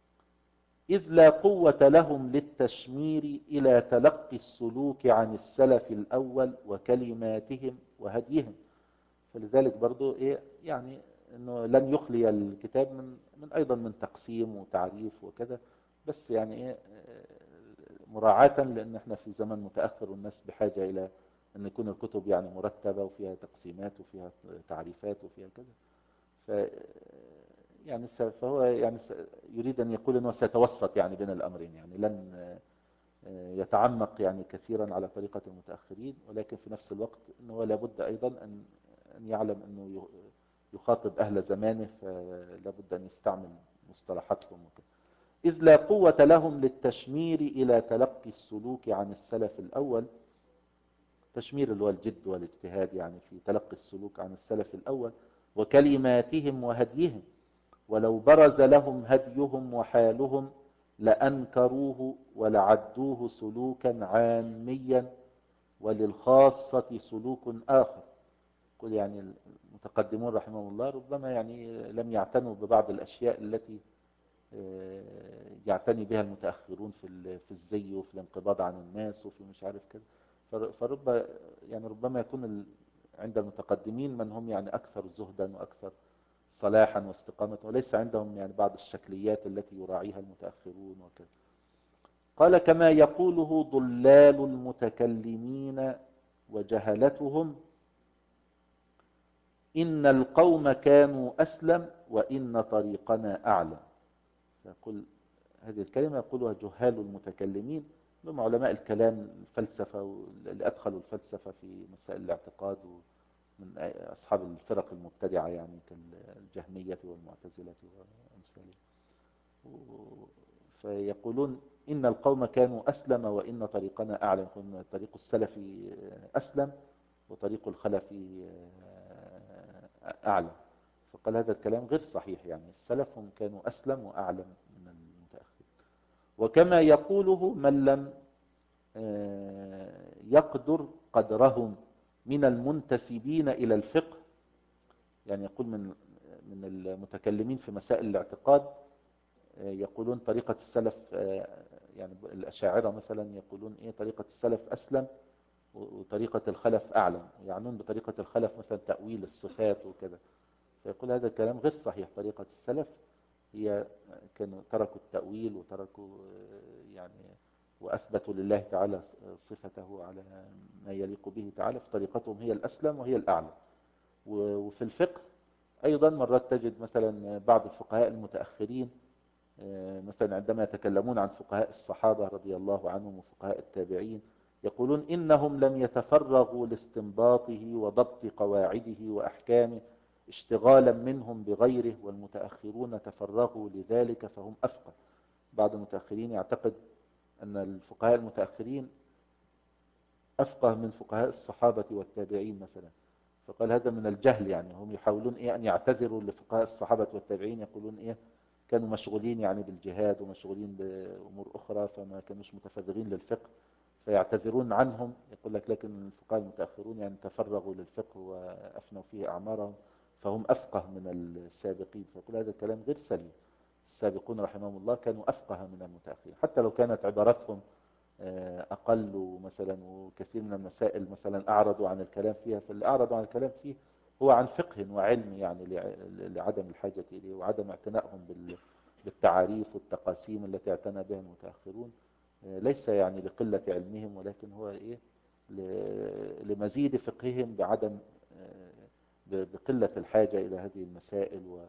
إذ لا قوة لهم للتشمير إلى تلقي السلوك عن السلف الأول وكلماتهم وهديهم. فلذلك برضو إيه يعني أنه لن يخلي الكتاب من, من أيضا من تقسيم وتعريف وكذا، بس يعني إيه مراعاة لأن احنا في زمن متأخر والناس بحاجة إلى أن يكون الكتب يعني مرتبة وفيها تقسيمات وفيها تعريفات وفيها كذا. ف يعني فهو يعني يريد أن يقول أنه سيتوسط يعني بين الأمرين، يعني لن يتعمق يعني كثيرا على طريقة المتأخرين، ولكن في نفس الوقت أنه لابد أيضا أن أن يعلم أنه يخاطب أهل زمانه، فلابد أن يستعمل مصطلحاتهم وكذا. إذ لا قوة لهم للتشمير إلى تلقي السلوك عن السلف الأول. تشمير اللي هو الجد والاجتهاد يعني في تلقي السلوك عن السلف الأول وكلماتهم وهديهم، ولو برز لهم هديهم وحالهم لأنكروه ولعدوه سلوكا عاميا وللخاصة سلوك آخر. قل يعني المتقدمون رحمهم الله ربما يعني لم يعتنوا ببعض الأشياء التي يعتني بها المتأخرون في في الزي وفي الانقباض عن الناس وفي مش عارف كده. فرب يعني ربما يكون عند المتقدمين من هم يعني أكثر زهدا وأكثر صلاحا واستقامة، وليس عندهم يعني بعض الشكليات التي يراعيها المتأخرون وكذا. قال كما يقوله ضلال المتكلمين وجهلتهم إن القوم كانوا أسلم وإن طريقنا أعلم. يقول هذه الكلمة يقولها جهال المتكلمين، هم علماء الكلام الفلسفة اللي أدخلوا الفلسفة في مسائل الاعتقاد من أصحاب الفرق المبتدعة يعني كالجهمية والمعتزلة وأمثالهم. فيقولون إن القوم كانوا أسلم وإن طريقنا أعلم، يقولون طريق السلف أسلم وطريق الخلف أعلم. فقال هذا الكلام غير صحيح، يعني السلف هم كانوا أسلم وأعلم من المتأخر. وكما يقوله من لم يقدر قدرهم من المنتسبين إلى الفقه، يعني يقول من من المتكلمين في مسائل الاعتقاد يقولون طريقة السلف، يعني الأشاعرة مثلا يقولون إيه طريقة السلف أسلم وطريقة الخلف أعلم، يعنون بطريقة الخلف مثلا تأويل الصفات وكذا. فيقول هذا الكلام غير صحيح. طريقة السلف هي كانوا تركوا التأويل وتركوا يعني وأثبتوا لله تعالى صفته على ما يليق به تعالى، فطريقتهم هي الأسلم وهي الأعلى. وفي الفقه أيضا مرات تجد مثلا بعض الفقهاء المتأخرين مثلا عندما يتكلمون عن فقهاء الصحابة رضي الله عنهم وفقهاء التابعين يقولون إنهم لم يتفرغوا لاستنباطه وضبط قواعده وأحكامه اشتغالا منهم بغيره، والمتأخرون تفرغوا لذلك فهم أفقه. بعض المتأخرين يعتقد أن الفقهاء المتأخرين أفقه من فقهاء الصحابة والتابعين مثلا، فقال هذا من الجهل. يعني هم يحاولون إيه أن يعتذروا لفقهاء الصحابة والتابعين، يقولون إيه كانوا مشغولين يعني بالجهاد ومشغولين بأمور أخرى فما كانوش متفرغين للفقه، فيعتذرون عنهم، يقول لك لكن الفقهاء المتأخرون يعني تفرغوا للفقه وأفنوا فيه أعمارهم فهم أفقه من السابقين، فيقول هذا الكلام غير سليم. السابقون رحمهم الله كانوا أفقه من المتأخرين، حتى لو كانت عبارتهم أقل مثلا، وكثير من المسائل مثلا أعرضوا عن الكلام فيها، فاللي أعرضوا عن الكلام فيه هو عن فقه وعلم يعني لعدم الحاجة إليه وعدم اعتنائهم بالتعاريف والتقاسيم التي اعتنى بها المتأخرون، ليس يعني لقلة علمهم، ولكن هو إيه لمزيد فقههم بعدم بقلة الحاجة إلى هذه المسائل و...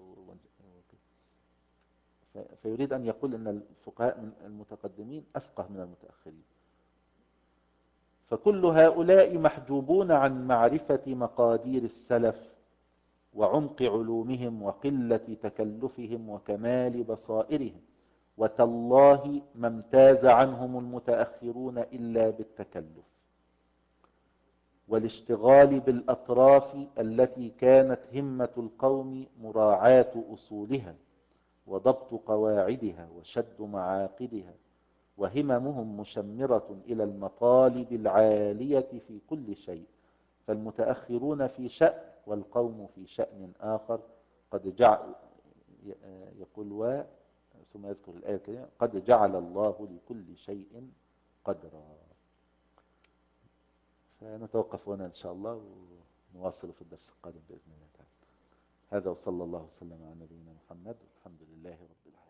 فيريد أن يقول أن الفقهاء المتقدمين أفقه من المتأخرين. فكل هؤلاء محجوبون عن معرفة مقادير السلف وعمق علومهم وقلة تكلفهم وكمال بصائرهم، وتالله ما امتاز عنهم المتأخرون إلا بالتكلف والاشتغال بالأطراف التي كانت همة القوم مراعاة أصولها وضبط قواعدها وشد معاقدها، وهممهم مشمرة إلى المطالب العالية في كل شيء، فالمتأخرون في شأن والقوم في شأن آخر. قد جعل يقول و ثم يذكر الآية الكريمة قد جعل الله لكل شيء قدرا. فنتوقف هنا إن شاء الله ونواصل في الدرس القادم بإذن الله تعالى. هذا وصلى الله وسلم على نبينا محمد والحمد لله رب العالمين.